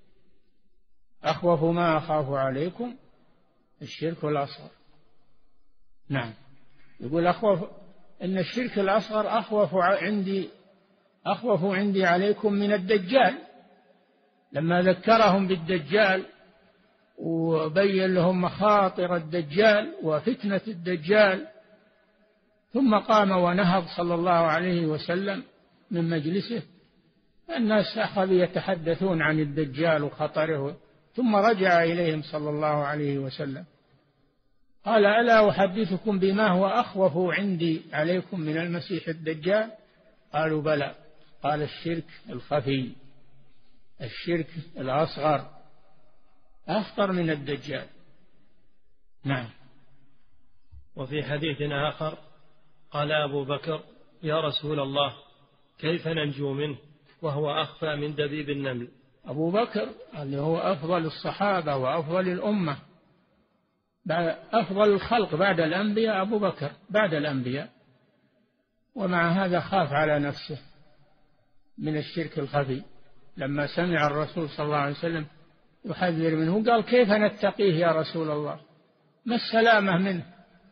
أخوف ما أخاف عليكم الشرك الأصغر. نعم. يقول أخوف إن الشرك الأصغر أخوف عندي أخوف عندي عليكم من الدجال، لما ذكرهم بالدجال وبين لهم مخاطر الدجال وفتنة الدجال، ثم قام ونهض صلى الله عليه وسلم من مجلسه. الناس أخذوا يتحدثون عن الدجال وخطره، ثم رجع إليهم صلى الله عليه وسلم قال: ألا أحدثكم بما هو أخوف عندي عليكم من المسيح الدجال؟ قالوا: بلى. قال: الشرك الخفي، الشرك الأصغر أخطر من الدجال. نعم. وفي حديث آخر قال أبو بكر: يا رسول الله كيف ننجو منه وهو أخفى من دبيب النمل؟ أبو بكر اللي هو أفضل الصحابة وأفضل الأمة، أفضل الخلق بعد الأنبياء أبو بكر بعد الأنبياء، ومع هذا خاف على نفسه من الشرك الخفي. لما سمع الرسول صلى الله عليه وسلم يحذر منه قال: كيف نتقيه يا رسول الله؟ ما السلامة منه؟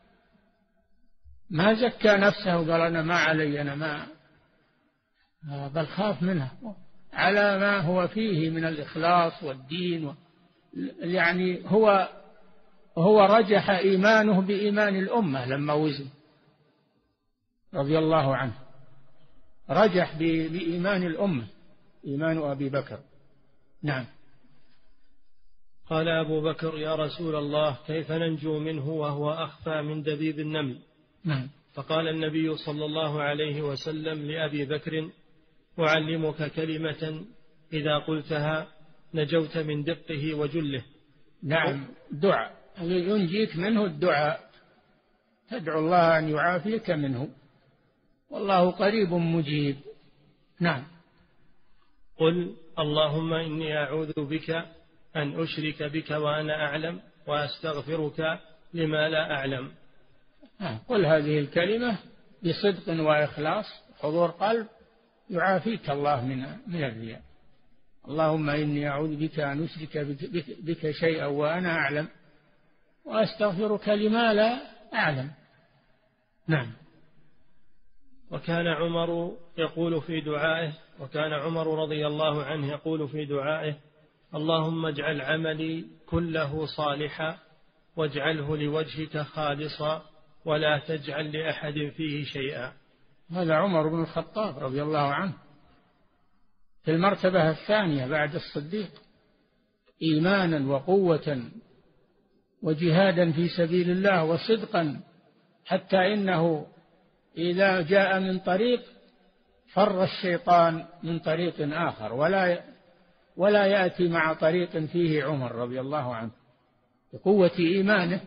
ما زكى نفسه وقال: أنا ما علي، أنا ما، بل خاف منه على ما هو فيه من الإخلاص والدين و... يعني هو هو رجح إيمانه بإيمان الأمة لما وزن رضي الله عنه، رجح بإيمان الأمة إيمان أبي بكر. نعم. قال أبو بكر: يا رسول الله كيف ننجو منه وهو أخفى من دبيب النمل؟ نعم. فقال النبي صلى الله عليه وسلم لأبي بكر: أعلمك كلمة إذا قلتها نجوت من دقه وجله. نعم. دعاء ينجيك منه، الدعاء تدعو الله أن يعافيك منه. والله قريب مجيب. نعم. قل اللهم إني أعوذ بك أن أشرك بك وأنا أعلم وأستغفرك لما لا أعلم. قل هذه الكلمة بصدق وإخلاص حضور قلب يعافيك الله من من الرياء. اللهم إني أعوذ بك أن أشرك بك, بك شيئا وأنا أعلم وأستغفرك لما لا أعلم. نعم. وكان عمر يقول في دعائه وكان عمر رضي الله عنه يقول في دعائه اللهم اجعل عملي كله صالحا واجعله لوجهك خالصا ولا تجعل لأحد فيه شيئا. هذا عمر بن الخطاب رضي الله عنه في المرتبة الثانية بعد الصديق إيمانا وقوة وجهادا في سبيل الله وصدقا، حتى إنه إذا جاء من طريق فر الشيطان من طريق آخر ولا ولا يأتي مع طريق فيه عمر رضي الله عنه بقوة إيمانه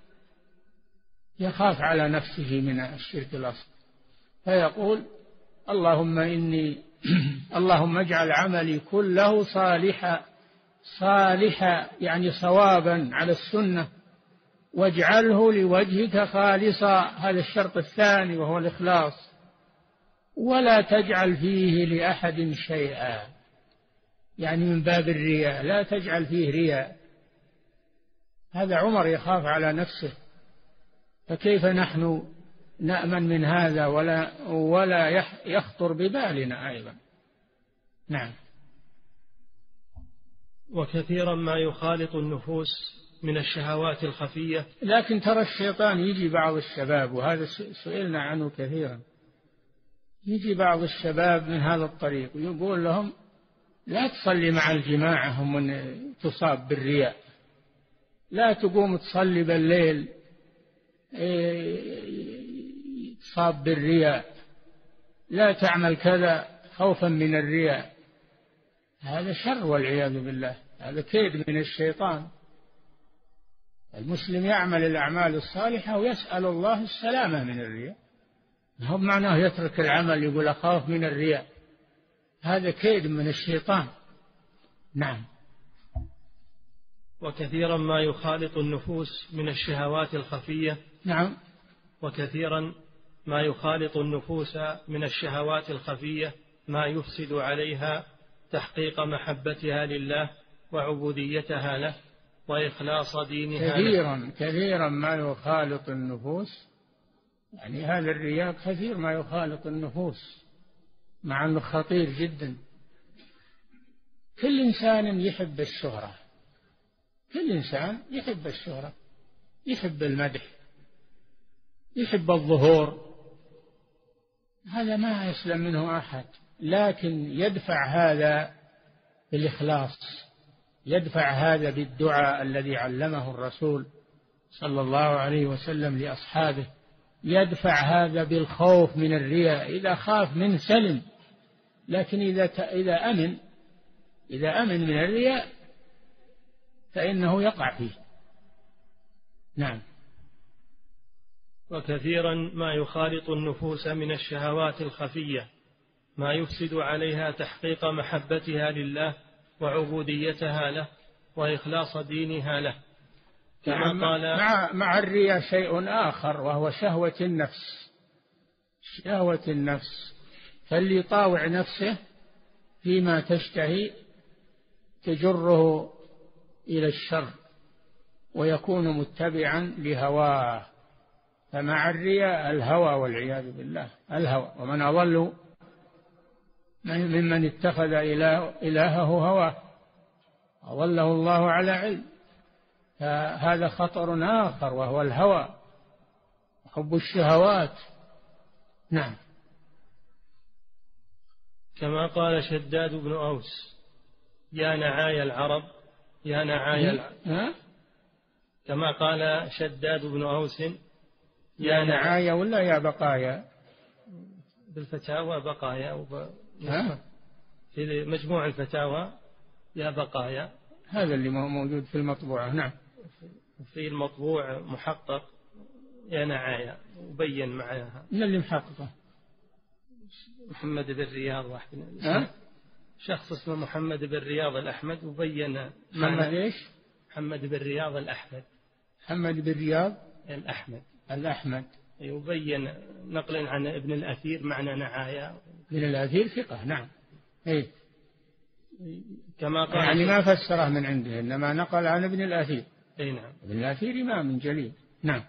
يخاف على نفسه من الشرك الأصغر، فيقول اللهم إني اللهم اجعل عملي كله صالحا صالحا يعني صوابا على السنة واجعله لوجهك خالصا، هذا الشرط الثاني وهو الإخلاص، ولا تجعل فيه لأحد شيئا، يعني من باب الرياء لا تجعل فيه رياء. هذا عمر يخاف على نفسه، فكيف نحن نأمن من هذا ولا ولا يخطر ببالنا أيضا. نعم. وكثيرا ما يخالط النفوس من الشهوات الخفية. لكن ترى الشيطان يجي بعض الشباب، وهذا سئلنا عنه كثيرا، يجي بعض الشباب من هذا الطريق ويقول لهم لا تصلي مع الجماعة هم من تصاب بالرياء، لا تقوم تصلي بالليل تصاب بالرياء، لا تعمل كذا خوفا من الرياء. هذا شر والعياذ بالله، هذا كيد من الشيطان. المسلم يعمل الأعمال الصالحة ويسأل الله السلامة من الرياء، هو معناه يترك العمل يقول أخاف من الرياء، هذا كيد من الشيطان. نعم. وكثيرا ما يخالط النفوس من الشهوات الخفية. نعم. وكثيرا ما يخالط النفوس من الشهوات الخفية ما يفسد عليها تحقيق محبتها لله وعبوديتها له وإخلاص دينها كثيرا له. كثيرا ما يخالط النفوس، يعني هذا الرياء كثير ما يخالط النفوس، مع أنه خطير جدا. كل إنسان يحب الشهرة، كل إنسان يحب الشهرة، يحب المدح، يحب الظهور، هذا ما يسلم منه أحد، لكن يدفع هذا بالإخلاص، يدفع هذا بالدعاء الذي علمه الرسول صلى الله عليه وسلم لأصحابه، يدفع هذا بالخوف من الرياء، إذا خاف من سلم، لكن إذا إذا أمن إذا أمن من الرياء فإنه يقع فيه. نعم. وكثيرا ما يخالط النفوس من الشهوات الخفية ما يفسد عليها تحقيق محبتها لله وعبوديتها له وإخلاص دينها له. كما قال مع, مع الرياء شيء آخر وهو شهوة النفس، شهوة النفس، فاللي يطاوع نفسه فيما تشتهي تجره إلى الشر ويكون متبعا لهواه، فمع الرياء الهوى والعياذ بالله، الهوى، ومن أضل ممن اتخذ إله إلهه هواه أضله الله على علم، فهذا خطر آخر وهو الهوى، حب الشهوات. نعم. كما قال شداد بن أوس يا نعاي العرب يا نعاي العرب. كما قال شداد بن أوس يا نعاي ولا يا بقايا؟ بالفتاوى بقايا وب... في مجموع الفتاوى يا بقايا، هذا اللي موجود في المطبوعة. نعم. في المطبوع محقق يا نعايا وبين معها. من اللي محققه؟ محمد بن رياض واحد. أه؟ شخص اسمه محمد بن رياض الأحمد، وبين محمد إيش؟ محمد بن رياض الأحمد. محمد بن رياض الأحمد الأحمد يبين نقلا عن ابن الأثير معنى نعايا. ابن الأثير ثقة، نعم. إيه؟ كما قال يعني ما فسره من عنده، إنما نقل عن ابن الأثير. أي نعم. ابن الأثير إمام جليل. نعم.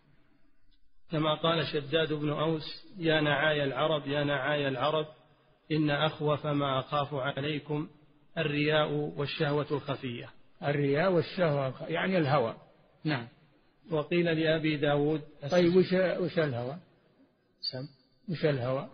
كما قال شداد بن أوس: يا نعايا العرب يا نعايا العرب إن أخوف ما أخاف عليكم الرياء والشهوة الخفية. الرياء والشهوة يعني الهوى. نعم. وقيل لأبي داود: طيب وش, وش الهوى؟ سم وش الهوى؟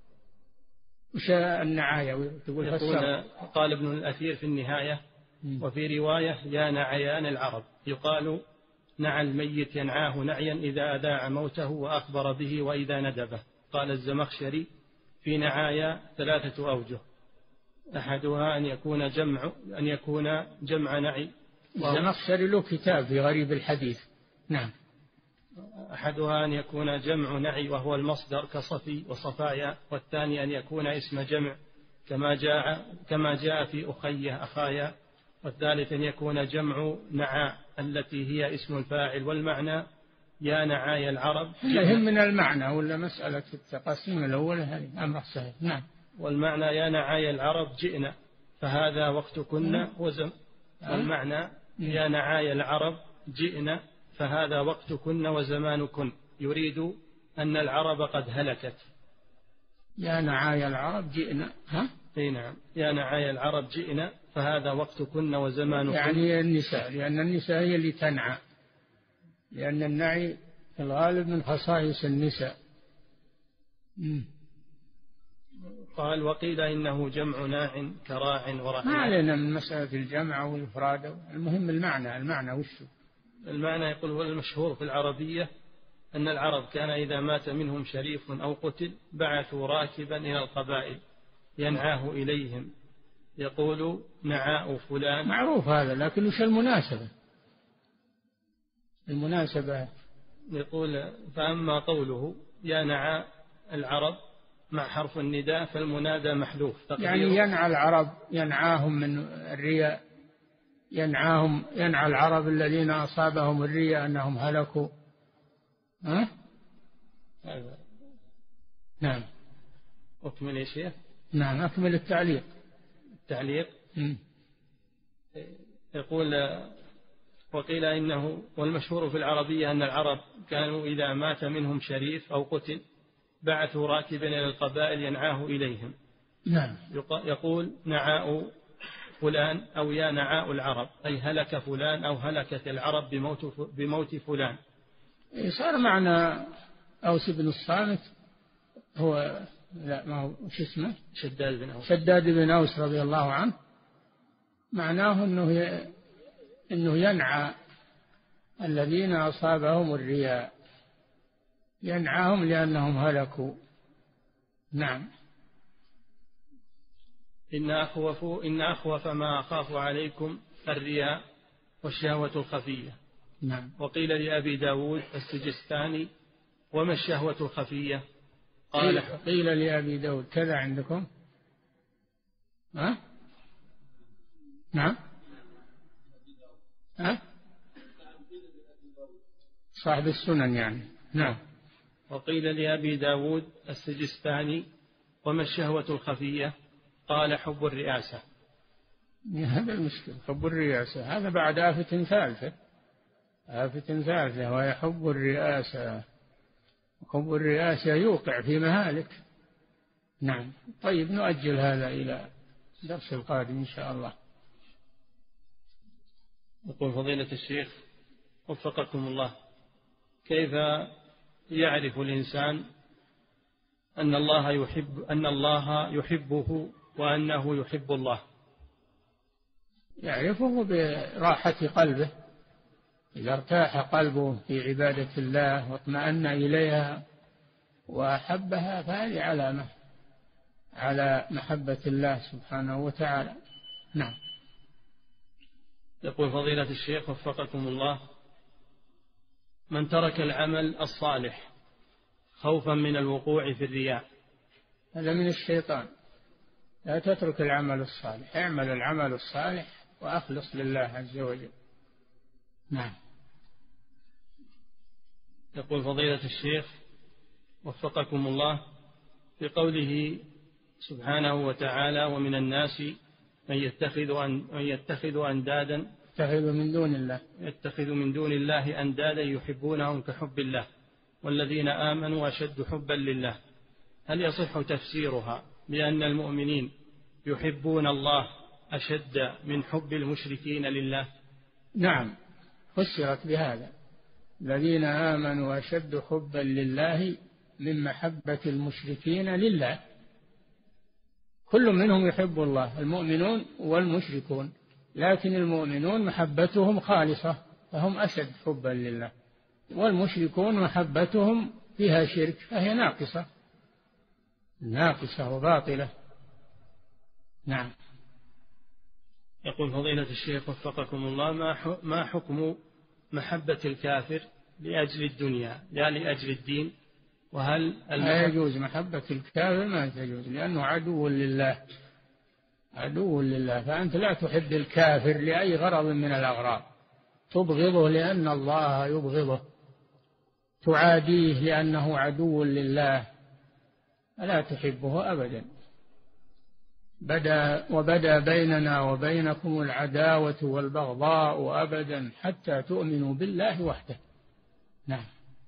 وش النعاية؟ تقول يقول قال ابن الأثير في النهاية: وفي رواية: يا نعيان العرب، يقال نعى الميت ينعاه نعيا إذا أذاع موته وأخبر به وإذا ندبه. قال الزمخشري: في نعايا ثلاثة أوجه، أحدها أن يكون جمع أن يكون جمع نعي. الزمخشري له كتاب في غريب الحديث. نعم. أحدها أن يكون جمع نعي وهو المصدر كصفي وصفايا، والثاني أن يكون اسم جمع كما جاء كما جاء في أخية أخايا، والثالث أن يكون جمع نعاء التي هي اسم الفاعل، والمعنى يا نعايا العرب. يهم من المعنى ولا مسألة التقسيم الأول هذه أمر صحيح. نعم. والمعنى يا نعايا العرب جئنا فهذا وقتكن وزم والمعنى يا نعايا العرب جئنا فهذا وقتكن وزمانكن، يريد أن العرب قد هلكت. يا نعايا العرب جئنا. ها؟ اي نعم. يا نعايا العرب جئنا فهذا وقتكن وزمانكن، يعني النساء، لأن النساء هي اللي تنعى، لأن النعي في الغالب من خصائص النساء. مم. قال: وقيل إنه جمع ناع كراع ورحيل. ما علينا من مسألة الجمع والإفراد، المهم المعنى. المعنى وشو؟ المعنى يقول: والمشهور في العربية أن العرب كان إذا مات منهم شريف أو قتل بعثوا راكبا إلى القبائل ينعاه إليهم يقول نعاء فلان. معروف هذا، لكن وش المناسبة؟ المناسبة يقول: فأما قوله يا نعاء العرب مع حرف النداء فالمنادى محذوف، يعني ينعى العرب، ينعاهم من الرياء، ينعاهم ينعى العرب الذين أصابهم الرياء أنهم هلكوا. ها؟ هذا. نعم. أكمل يا شيخ. نعم أكمل التعليق. التعليق. م. يقول: وقيل إنه والمشهور في العربية أن العرب كانوا إذا مات منهم شريف أو قتل بعثوا راكبا إلى القبائل ينعاه إليهم. نعم. يقول نعاء فلان أو يا نعاء العرب، أي هلك فلان أو هلكت العرب بموت بموت فلان. صار معنى أوس بن الصامت هو لا ما هو شو اسمه شداد بن أوس شداد بن أوس رضي الله عنه، معناه أنه ي... أنه ينعى الذين أصابهم الرياء، ينعاهم لأنهم هلكوا. نعم. إن أخوف إن أخوف ما أخاف عليكم الرياء والشهوة الخفية. نعم. وقيل لأبي داود السجستاني: وما الشهوة الخفية؟ قال قيل لأبي داود كذا عندكم؟ ها؟ نعم. ها؟ صاحب السنن يعني. نعم. وقيل لأبي داود السجستاني: وما الشهوة الخفية؟ قال: حب الرئاسة. هذا المشكلة، حب الرئاسة، هذا بعد آفة ثالثة، آفة ثالثة وهي حب الرئاسة. حب الرئاسة يوقع في مهالك. نعم. طيب نؤجل هذا إلى درس القادم إن شاء الله. يقول فضيلة الشيخ وفقكم الله: كيف يعرف الإنسان أن الله يحب أن الله يحبه وأنه يحب الله؟ يعرفه براحة قلبه، إذا ارتاح قلبه في عبادة الله واطمأن إليها وأحبها فهذه علامة على محبة الله سبحانه وتعالى. نعم. يقول فضيلة الشيخ وفقكم الله: من ترك العمل الصالح خوفا من الوقوع في الرياء هذا من الشيطان. لا تترك العمل الصالح، اعمل العمل الصالح وأخلص لله عز وجل. نعم. يقول فضيلة الشيخ وفقكم الله، في قوله سبحانه وتعالى: ومن الناس من يتخذ أن من يتخذ أندادا يتخذ من دون الله يتخذ من دون الله أندادا يحبونهم كحب الله والذين آمنوا أشد حبا لله، هل يصح تفسيرها بأن المؤمنين يحبون الله أشد من حب المشركين لله؟ نعم، فسرت بهذا: الذين آمنوا أشد حبا لله من محبة المشركين لله. كل منهم يحب الله، المؤمنون والمشركون، لكن المؤمنون محبتهم خالصة فهم أشد حبا لله، والمشركون محبتهم فيها شرك فهي ناقصة ناقصة وباطلة. نعم. يقول فضيلة الشيخ وفقكم الله: ما حكم محبة الكافر لأجل الدنيا لا لأجل الدين؟ وهل لا يجوز محبة الكافر، ما تجوز، لأنه عدو لله عدو لله. فأنت لا تحب الكافر لأي غرض من الأغراض، تبغضه لأن الله يبغضه، تعاديه لأنه عدو لله، لا تحبه أبدا. بدأ وبدأ بيننا وبينكم العداوة والبغضاء أبدا حتى تؤمنوا بالله وحده. نعم.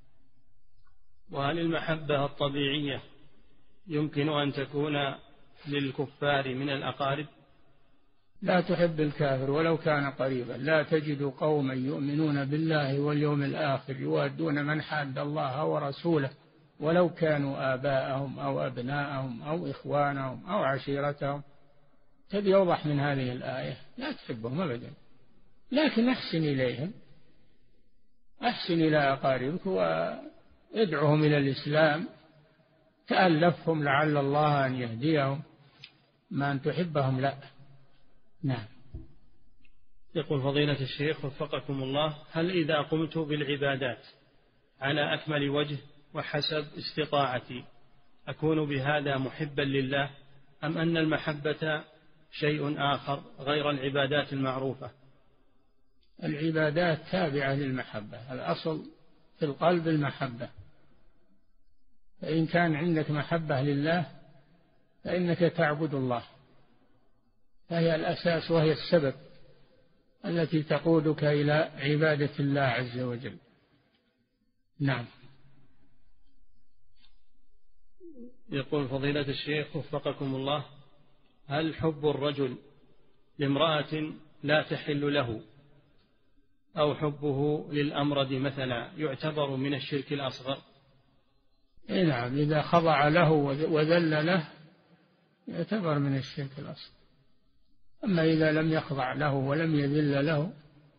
وهل المحبة الطبيعية يمكن أن تكون للكفار من الأقارب؟ لا تحب الكافر ولو كان قريبا. لا تجد قوما يؤمنون بالله واليوم الآخر يوادون من حاد الله ورسوله ولو كانوا آباءهم أو أبناءهم أو إخوانهم أو عشيرتهم. تبي يوضح من هذه الآية لا تحبهم أبدا، لكن أحسن إليهم، أحسن إلى أقاربك وادعهم إلى الإسلام، تألفهم لعل الله أن يهديهم، ما أن تحبهم لا. نعم. يقول فضيلة الشيخ وفقكم الله: هل إذا قمت بالعبادات على أكمل وجه وحسب استطاعتي أكون بهذا محبا لله، أم أن المحبة شيء آخر غير العبادات المعروفة؟ العبادات تابعة للمحبة، الأصل في القلب المحبة، فإن كان عندك محبة لله فإنك تعبد الله، فهي الأساس وهي السبب التي تقودك إلى عبادة الله عز وجل. نعم. يقول فضيلة الشيخ وفقكم الله: هل حب الرجل لامرأة لا تحل له أو حبه للأمرد مثلا يعتبر من الشرك الأصغر؟ نعم، إذا خضع له وذل له يعتبر من الشرك الأصغر، أما إذا لم يخضع له ولم يذل له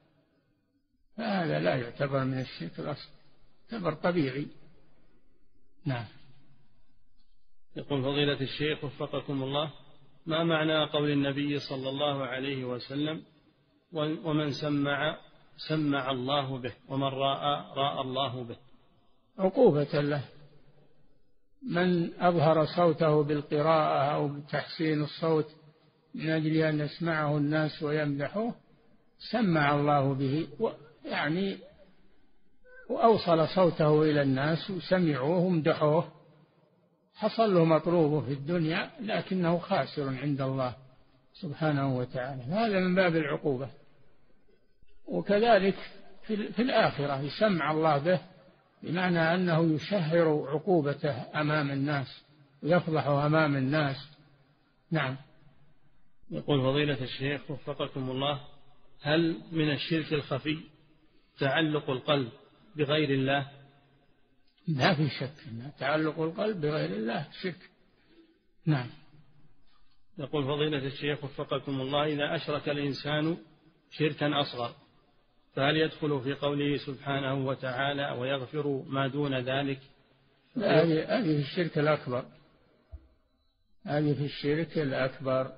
فهذا لا يعتبر من الشرك الأصغر، يعتبر طبيعي. نعم. يقول فضيلة الشيخ وفقكم الله: ما معنى قول النبي صلى الله عليه وسلم: ومن سمع سمع الله به ومن راى راى الله به؟ عقوبة له، من أظهر صوته بالقراءة أو بتحسين الصوت من أجل أن يسمعه الناس ويمدحوه سمع الله به، يعني وأوصل صوته إلى الناس وسمعوه ومدحوه، حصل له مطلوبه في الدنيا لكنه خاسر عند الله سبحانه وتعالى، هذا من باب العقوبة. وكذلك في الآخرة يسمع الله به بمعنى أنه يشهر عقوبته أمام الناس ويفضحه أمام الناس. نعم. يقول فضيلة الشيخ وفقكم الله: هل من الشرك الخفي تعلق القلب بغير الله؟ لا في شك أن تعلق القلب بغير الله شرك. نعم. يقول فضيلة الشيخ وفقكم الله: إذا أشرك الإنسان شركا أصغر فهل يدخل في قوله سبحانه وتعالى ويغفر ما دون ذلك؟ هذه هذه في الشرك الأكبر، هذه في الشرك الأكبر،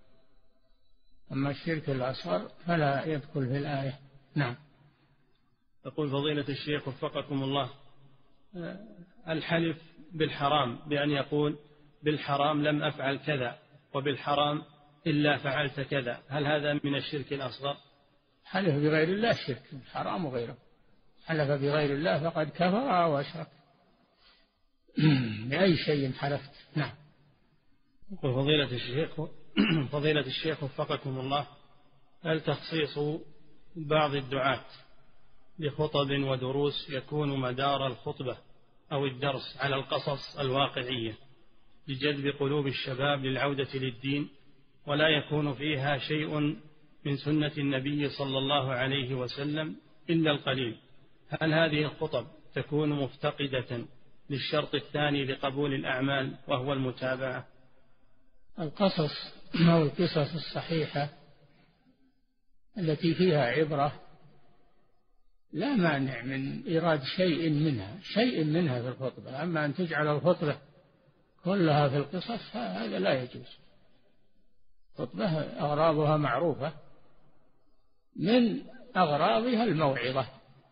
أما الشرك الأصغر فلا يدخل في الآية. نعم. يقول فضيلة الشيخ وفقكم الله: الحلف بالحرام بأن يقول بالحرام لم أفعل كذا، وبالحرام إلا فعلت كذا، هل هذا من الشرك الأصغر؟ حلف بغير الله شرك، حرام وغيره. حلف بغير الله فقد كفر وأشرك بأي شيء حلفت. نعم. يقول فضيلة الشيخ فضيلة الشيخ وفقكم الله، هل تخصيص بعض الدعاة بخطب ودروس يكون مدار الخطبة أو الدرس على القصص الواقعية لجذب قلوب الشباب للعودة للدين، ولا يكون فيها شيء من سنة النبي صلى الله عليه وسلم إلا القليل، هل هذه الخطب تكون مفتقدة للشرط الثاني لقبول الأعمال وهو المتابعة؟ القصص أو القصص الصحيحة التي فيها عبرة لا مانع من إيراد شيء منها شيء منها في الخطبة، أما أن تجعل الخطبة كلها في القصص هذا لا يجوز. خطبة أغراضها معروفة، من أغراضها الموعظة،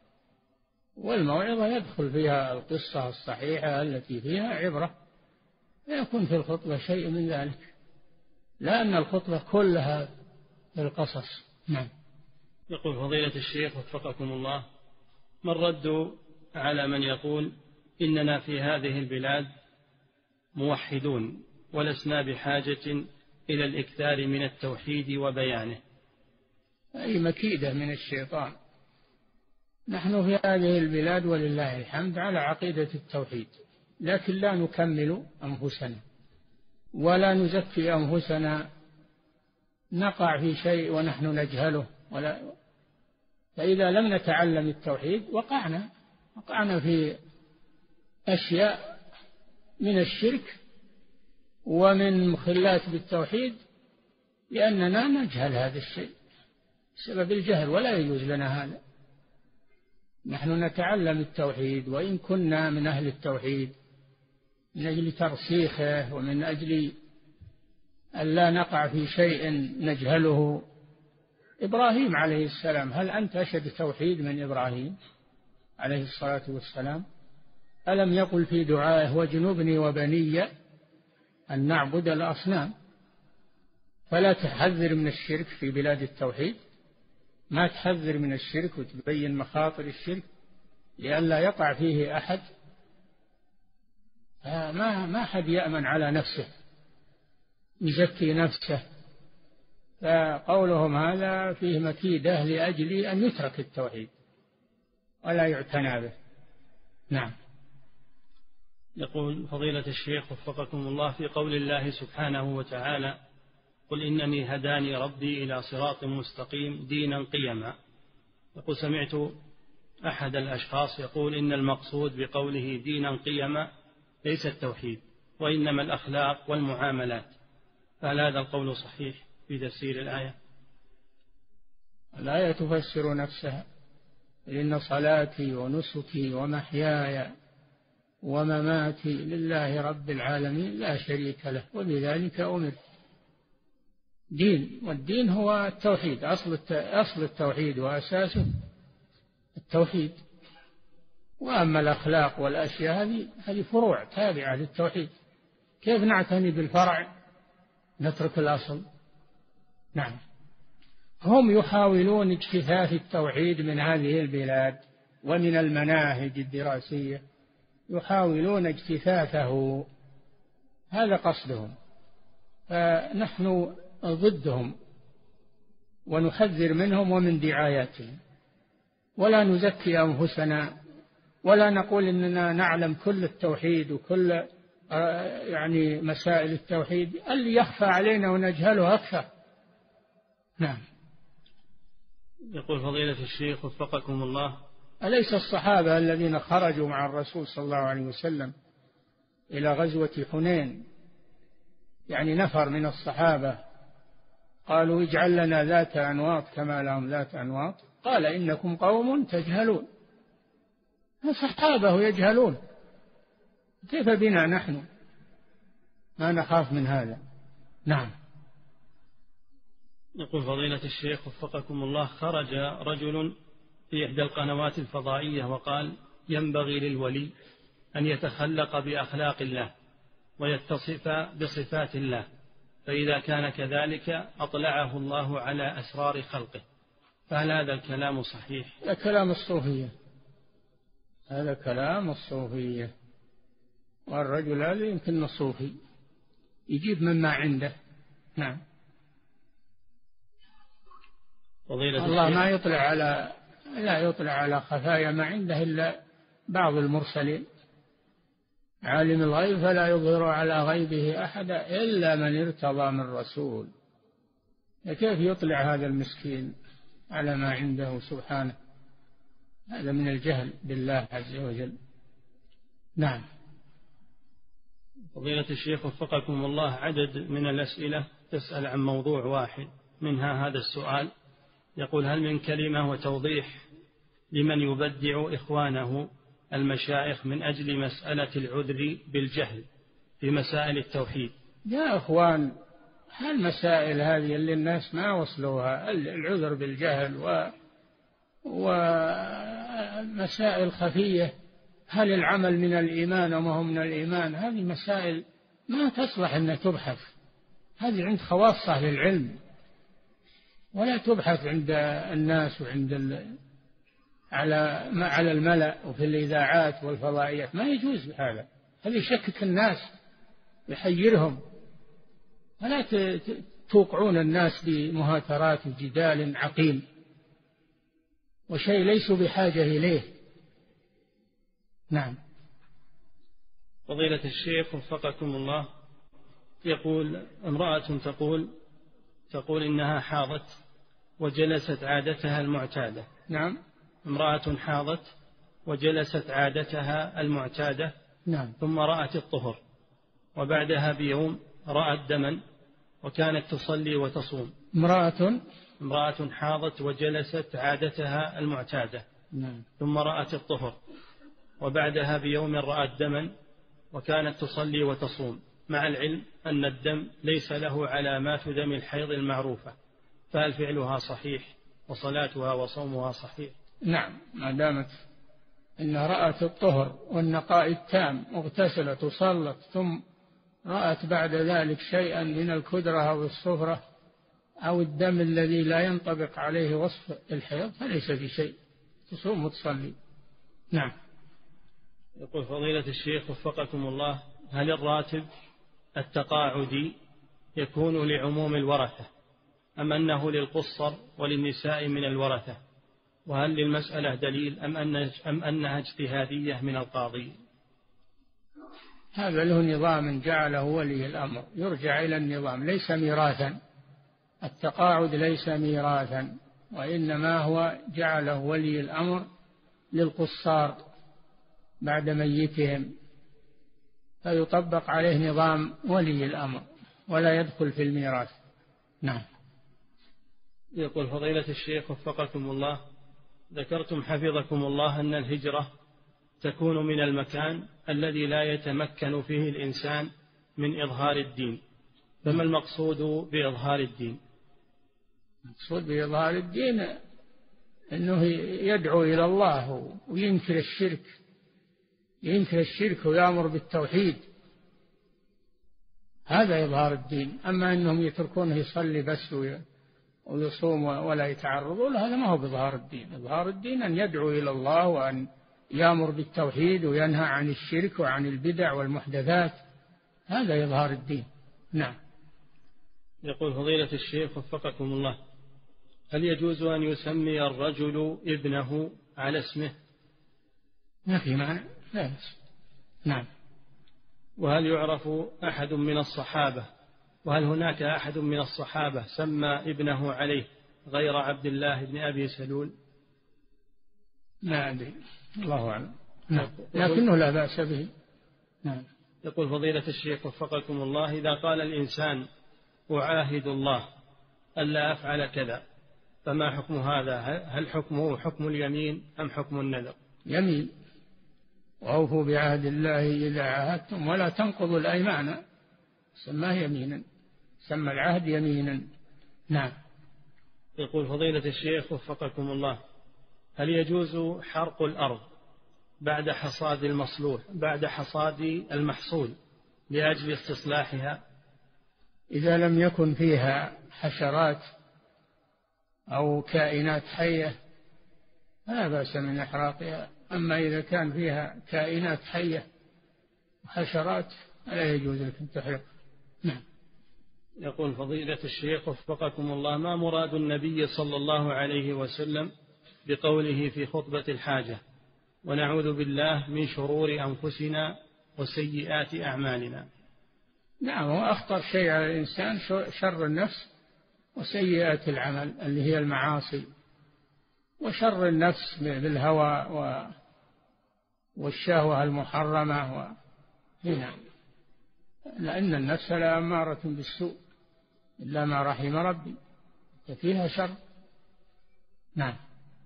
والموعظة يدخل فيها القصة الصحيحة التي فيها عبرة، لا يكون في الخطبة شيء من ذلك، لأن الخطبة كلها في القصص. نعم. يقول فضيلة الشيخ وفقكم الله، ما الرد على من يقول إننا في هذه البلاد موحدون ولسنا بحاجة إلى الإكثار من التوحيد وبيانه؟ أي مكيدة من الشيطان. نحن في هذه البلاد ولله الحمد على عقيدة التوحيد، لكن لا نكمل أنفسنا ولا نزكي أنفسنا، نقع في شيء ونحن نجهله، ولا فإذا لم نتعلم التوحيد وقعنا وقعنا في أشياء من الشرك ومن مخلات بالتوحيد، لأننا نجهل هذا الشيء بسبب الجهل، ولا يجوز لنا هذا. نحن نتعلم التوحيد، وإن كنا من أهل التوحيد، من أجل ترسيخه ومن أجل أن لا نقع في شيء نجهله. إبراهيم عليه السلام، هل أنت أشد توحيد من إبراهيم عليه الصلاة والسلام؟ ألم يقل في دعائه واجنبني وبني أن نعبد الأصنام؟ فلا تحذر من الشرك في بلاد التوحيد، ما تحذر من الشرك وتبين مخاطر الشرك لئلا يقع فيه أحد. ما ما حد يأمن على نفسه يزكي نفسه، فقولهم هذا فيه مكيدة لأجل أن يترك التوحيد ولا يعتنى به. نعم. يقول فضيلة الشيخ وفقكم الله، في قول الله سبحانه وتعالى قل إنني هداني ربي إلى صراط مستقيم دينا قيما، يقول سمعت أحد الأشخاص يقول إن المقصود بقوله دينا قيما ليس التوحيد وإنما الأخلاق والمعاملات، فهل هذا القول صحيح في تفسير الآية؟ الآية تفسر نفسها، إن صلاتي ونسكي ومحياي ومماتي لله رب العالمين لا شريك له وبذلك أمرت. دين، والدين هو التوحيد، أصل أصل التوحيد وأساسه التوحيد، وأما الأخلاق والأشياء هذه هذه فروع تابعة للتوحيد. كيف نعتني بالفرع نترك الأصل؟ نعم. هم يحاولون اجتثاث التوحيد من هذه البلاد ومن المناهج الدراسية، يحاولون اجتثاثه، هذا قصدهم، فنحن ضدهم ونحذر منهم ومن دعاياتهم، ولا نزكي أنفسنا ولا نقول إننا نعلم كل التوحيد وكل يعني مسائل التوحيد، اللي يخفى علينا ونجهله أكثر. نعم. يقول فضيلة الشيخ وفقكم الله، أليس الصحابة الذين خرجوا مع الرسول صلى الله عليه وسلم إلى غزوة حنين، يعني نفر من الصحابة قالوا اجعل لنا ذات أنواط كما لهم ذات أنواط، قال إنكم قوم تجهلون. الصحابة يجهلون، كيف بنا نحن؟ ما نخاف من هذا. نعم. يقول فضيلة الشيخ وفقكم الله، خرج رجل في إحدى القنوات الفضائية وقال ينبغي للولي أن يتخلق بأخلاق الله ويتصف بصفات الله، فإذا كان كذلك أطلعه الله على أسرار خلقه، فهل هذا الكلام صحيح؟ هذا كلام الصوفية، هذا كلام الصوفية، والرجل هذا يمكن صوفي يجيب مما عنده. نعم. الله ما يطلع على لا يطلع على خفايا ما عنده إلا بعض المرسلين. عالم الغيب فلا يظهر على غيبه أحدا إلا من ارتضى من رسول. كيف يطلع هذا المسكين على ما عنده سبحانه؟ هذا من الجهل بالله عز وجل. نعم. فضيلة الشيخ وفقكم الله، عدد من الأسئلة تسأل عن موضوع واحد، منها هذا السؤال يقول: هل من كلمة وتوضيح لمن يبدع إخوانه المشايخ من أجل مسألة العذر بالجهل في مسائل التوحيد؟ يا أخوان، هالمسائل هذه اللي الناس ما وصلوها، العذر بالجهل و ومسائل خفية، هل العمل من الإيمان وما هو من الإيمان، هذه مسائل ما تصلح أن تبحث، هذه عند خواص أهل العلم، ولا تبحث عند الناس وعند ال... على ما على الملأ وفي الإذاعات والفضائيات، ما يجوز هذا، هذا يشكك الناس يحيرهم، ولا توقعون الناس بمهاترات وجدال عقيم وشيء ليسوا بحاجة إليه. نعم. فضيلة الشيخ وفقكم الله، يقول امرأة تقول تقول إنها حاضت وجلست عادتها المعتادة. نعم. امرأة حاضت وجلست عادتها المعتادة. نعم. ثم رأت الطهر، وبعدها بيوم رأت دما، وكانت تصلي وتصوم. امرأة امرأة حاضت وجلست عادتها المعتادة. نعم. ثم رأت الطهر، وبعدها بيوم رأت دما، وكانت تصلي وتصوم، مع العلم أن الدم ليس له علامات دم الحيض المعروفة، فهل فعلها صحيح وصلاتها وصومها صحيح؟ نعم، ما دامت إن رأت الطهر والنقاء التام، اغتسلت وصلت، ثم رأت بعد ذلك شيئا من الكدرة أو الصفرة أو الدم الذي لا ينطبق عليه وصف الحيض، فليس بشيء، تصوم وتصلي. نعم. يقول فضيلة الشيخ وفقكم الله: هل الراتب التقاعدي يكون لعموم الورثة أم أنه للقصر وللنساء من الورثة؟ وهل للمسألة دليل أم, أن أم أنها اجتهادية من القاضي؟ هذا له نظام جعله ولي الأمر، يرجع إلى النظام، ليس ميراثا، التقاعد ليس ميراثا، وإنما هو جعله ولي الأمر للقصار بعد ميتهم، فيطبق عليه نظام ولي الأمر ولا يدخل في الميراث. نعم. يقول فضيلة الشيخ وفقكم الله: ذكرتم حفظكم الله أن الهجرة تكون من المكان الذي لا يتمكن فيه الإنسان من إظهار الدين، فما المقصود بإظهار الدين؟ المقصود بإظهار الدين أنه يدعو إلى الله وينكر الشرك، ينكر الشرك ويأمر بالتوحيد، هذا إظهار الدين. أما أنهم يتركونه يصلي بس ويصوم ولا يتعرضوا له، هذا ما هو بإظهار الدين. إظهار الدين أن يدعو إلى الله وأن يأمر بالتوحيد وينهى عن الشرك وعن البدع والمحدثات، هذا إظهار الدين. نعم. يقول فضيلة الشيخ وفقكم الله: هل يجوز أن يسمي الرجل ابنه على اسمه؟ ما في معنى، لا يجوز. نعم. وهل يعرف أحد من الصحابة وهل هناك أحد من الصحابة سمى ابنه عليه غير عبد الله بن أبي سلول؟ لا أدري، الله أعلم. نعم. لكنه لا بأس به. نعم. يقول فضيلة الشيخ وفقكم الله: إذا قال الإنسان أعاهد الله ألا أفعل كذا، فما حكم هذا؟ هل حكمه حكم اليمين أم حكم النذر؟ يمين، وأوفوا بعهد الله إذا عاهدتم ولا تنقضوا الأيمان، سماه يمينا، سمى العهد يمينا. نعم. يقول فضيلة الشيخ وفقكم الله: هل يجوز حرق الأرض بعد حصاد المصلوح بعد حصاد المحصول لأجل استصلاحها؟ إذا لم يكن فيها حشرات أو كائنات حية لا بأس من إحراقها، أما إذا كان فيها كائنات حية وحشرات لا يجوز لك أن تحرق. نعم. يقول فضيلة الشيخ وفقكم الله: ما مراد النبي صلى الله عليه وسلم بقوله في خطبة الحاجة: ونعوذ بالله من شرور أنفسنا وسيئات أعمالنا؟ نعم، هو أخطر شيء على الإنسان شر النفس وسيئات العمل اللي هي المعاصي، وشر النفس بالهوى والشهوة المحرمة و... هنا، لأن النفس لأمارة بالسوء إلا ما رحم ربي، ففيها شر. نعم.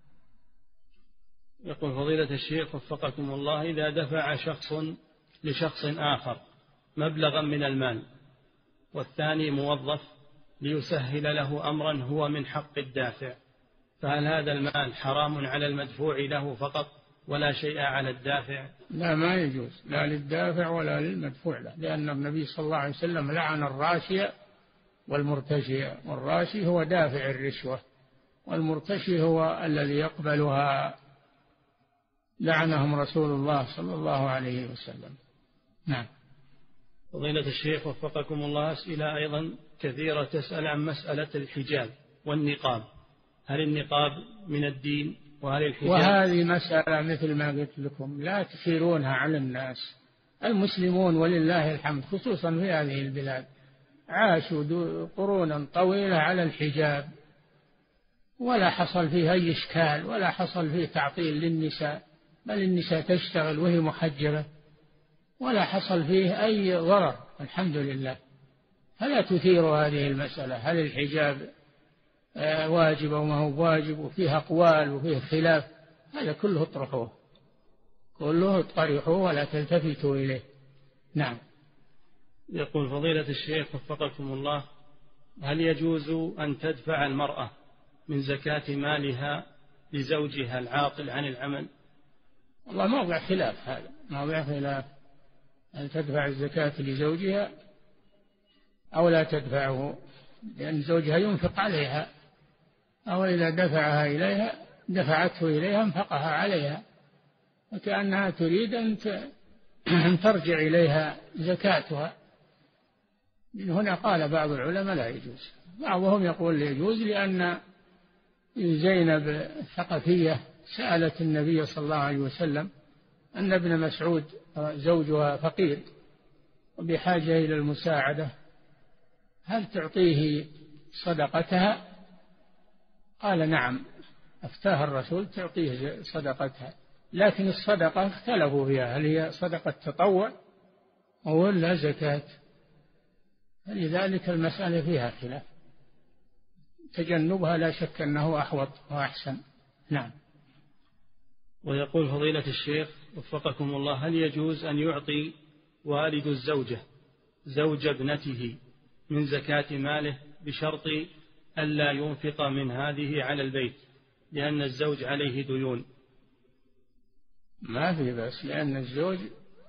يقول فضيلة الشيخ وفقكم الله: إذا دفع شخص لشخص آخر مبلغا من المال والثاني موظف ليسهل له أمرا هو من حق الدافع، فهل هذا المال حرام على المدفوع له فقط ولا شيء على الدافع؟ لا، ما يجوز، لا للدافع ولا للمدفوع له، لأن النبي صلى الله عليه وسلم لعن الراشي والمرتشي، والراشي هو دافع الرشوة والمرتشي هو الذي يقبلها، لعنهم رسول الله صلى الله عليه وسلم. نعم. فضيلة الشيخ وفقكم الله، أسئلة أيضا كثيرة تسأل عن مسألة الحجاب والنقاب، هل النقاب من الدين؟ وهل الحجاب؟ وهذه مسألة مثل ما قلت لكم لا تثيرونها على الناس. المسلمون ولله الحمد خصوصا في هذه البلاد عاشوا قرونا طويلة على الحجاب، ولا حصل فيه أي إشكال ولا حصل فيه تعطيل للنساء، بل النساء تشتغل وهي محجبة ولا حصل فيه أي ضرر، الحمد لله. فلا تثيروا هذه المسألة، هل الحجاب واجب أو ما هو واجب، وفيه أقوال وفيه خلاف، هذا كله اطرحوه، كله اطرحوه ولا تلتفتوا إليه. نعم. يقول فضيلة الشيخ وفقكم الله: هل يجوز أن تدفع المرأة من زكاة مالها لزوجها العاطل عن العمل؟ والله موضع خلاف، هذا موضع خلاف، أن تدفع الزكاة لزوجها أو لا تدفعه، لأن زوجها ينفق عليها، أو إذا دفعها إليها دفعته إليها انفقها عليها، وكأنها تريد أن ترجع إليها زكاتها. من هنا قال بعض العلماء لا يجوز، بعضهم يقول يجوز، لأن زينب الثقفية سألت النبي صلى الله عليه وسلم أن ابن مسعود زوجها فقير وبحاجة إلى المساعدة، هل تعطيه صدقتها؟ قال نعم، أفتاها الرسول تعطيه صدقتها، لكن الصدقة اختلفوا فيها، هل هي صدقة تطوع ولا زكاة، فلذلك المسألة فيها خلاف، تجنبها لا شك أنه أحوط وأحسن. نعم. ويقول فضيلة الشيخ وفقكم الله: هل يجوز أن يعطي والد الزوجة زوج ابنته من زكاة ماله بشرط ألا ينفق من هذه على البيت لأن الزوج عليه ديون؟ ما في بأس، لأن الزوج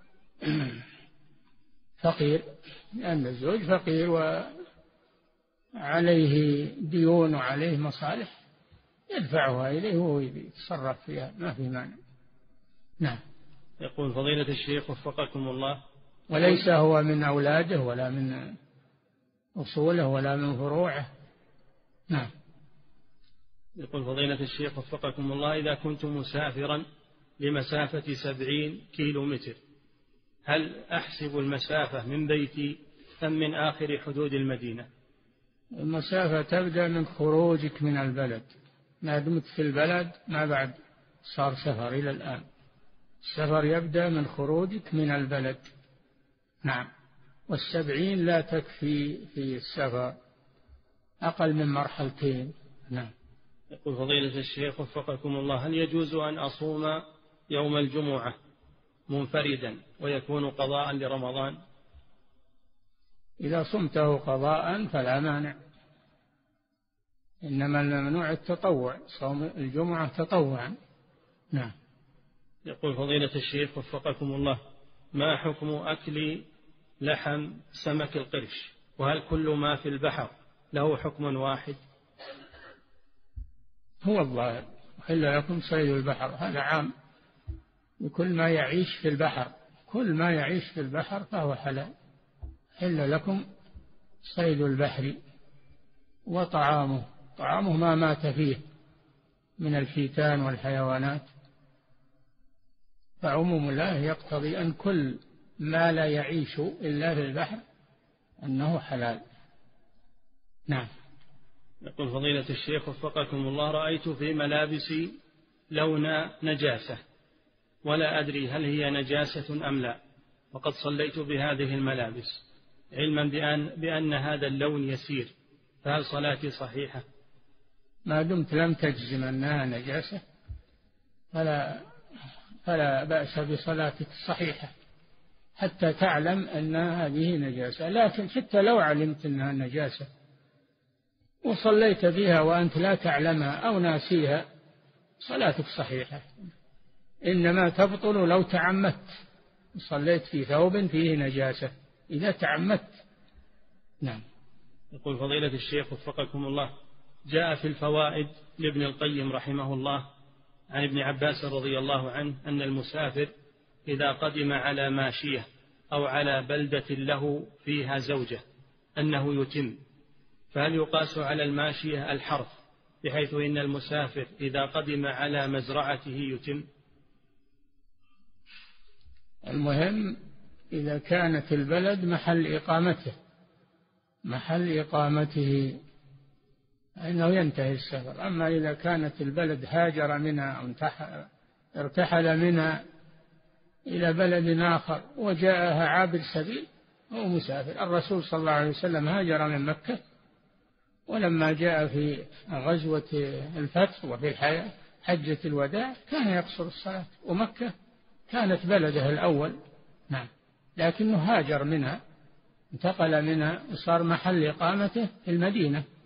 فقير، لأن الزوج فقير وعليه ديون وعليه مصالح يدفعها إليه وهو يتصرف فيها، ما في مانع. نعم. يقول فضيلة الشيخ وفقكم الله: وليس هو من أولاده ولا من أصوله ولا من فروعه. نعم. يقول فضيلة الشيخ وفقكم الله: إذا كنت مسافرا لمسافة سبعين كيلو متر، هل أحسب المسافة من بيتي أم من آخر حدود المدينة؟ المسافة تبدأ من خروجك من البلد، ما دمت في البلد ما بعد صار سفر إلى الآن، السفر يبدأ من خروجك من البلد. نعم. والسبعين لا تكفي في السفر، أقل من مرحلتين. نعم. يقول فضيلة الشيخ وفقكم الله: هل يجوز أن أصوم يوم الجمعة منفردا ويكون قضاء لرمضان؟ إذا صمته قضاء فلا مانع، إنما الممنوع التطوع، صوم الجمعة تطوعا. نعم. يقول فضيلة الشيخ وفقكم الله: ما حكم أكل لحم سمك القرش، وهل كل ما في البحر له حكم واحد؟ هو الظاهر أحل لكم صيد البحر، هذا عام بكل ما يعيش في البحر، كل ما يعيش في البحر فهو حلال. حل لكم صيد البحر وطعامه، طعامه ما مات فيه من الحيتان والحيوانات، فعموم الله يقتضي أن كل ما لا يعيش إلا في البحر أنه حلال. نعم. يقول فضيلة الشيخ وفقكم الله: رأيت في ملابسي لون نجاسة ولا أدري هل هي نجاسة أم لا، وقد صليت بهذه الملابس علما بأن, بأن هذا اللون يسير، فهل صلاتي صحيحة؟ ما دمت لم تجزم أنها نجاسة فلا, فلا بأس بصلاتك صحيحة حتى تعلم أن هذه نجاسة، لكن حتى لو علمت أنها نجاسة وصليت بها وأنت لا تعلمها أو ناسيها صلاتك صحيحة، إنما تبطل لو تعمدت، صليت في ثوب فيه نجاسة إذا تعمدت. نعم. يقول فضيلة الشيخ وفقكم الله: جاء في الفوائد لابن القيم رحمه الله عن ابن عباس رضي الله عنه أن المسافر إذا قدم على ماشية أو على بلدة له فيها زوجة أنه يتم، فهل يقاس على الماشية الحرف بحيث إن المسافر إذا قدم على مزرعته يتم؟ المهم إذا كانت البلد محل إقامته محل إقامته أنه ينتهي السفر. أما إذا كانت البلد هاجر منها أو ارتحل منها إلى بلد آخر وجاءها عابر سبيل هو مسافر. الرسول صلى الله عليه وسلم هاجر من مكة، ولما جاء في غزوة الفتح وفي حجة الوداع كان يقصر الصلاة، ومكة كانت بلده الأول. نعم. لكنه هاجر منها، انتقل منها وصار محل إقامته في المدينة.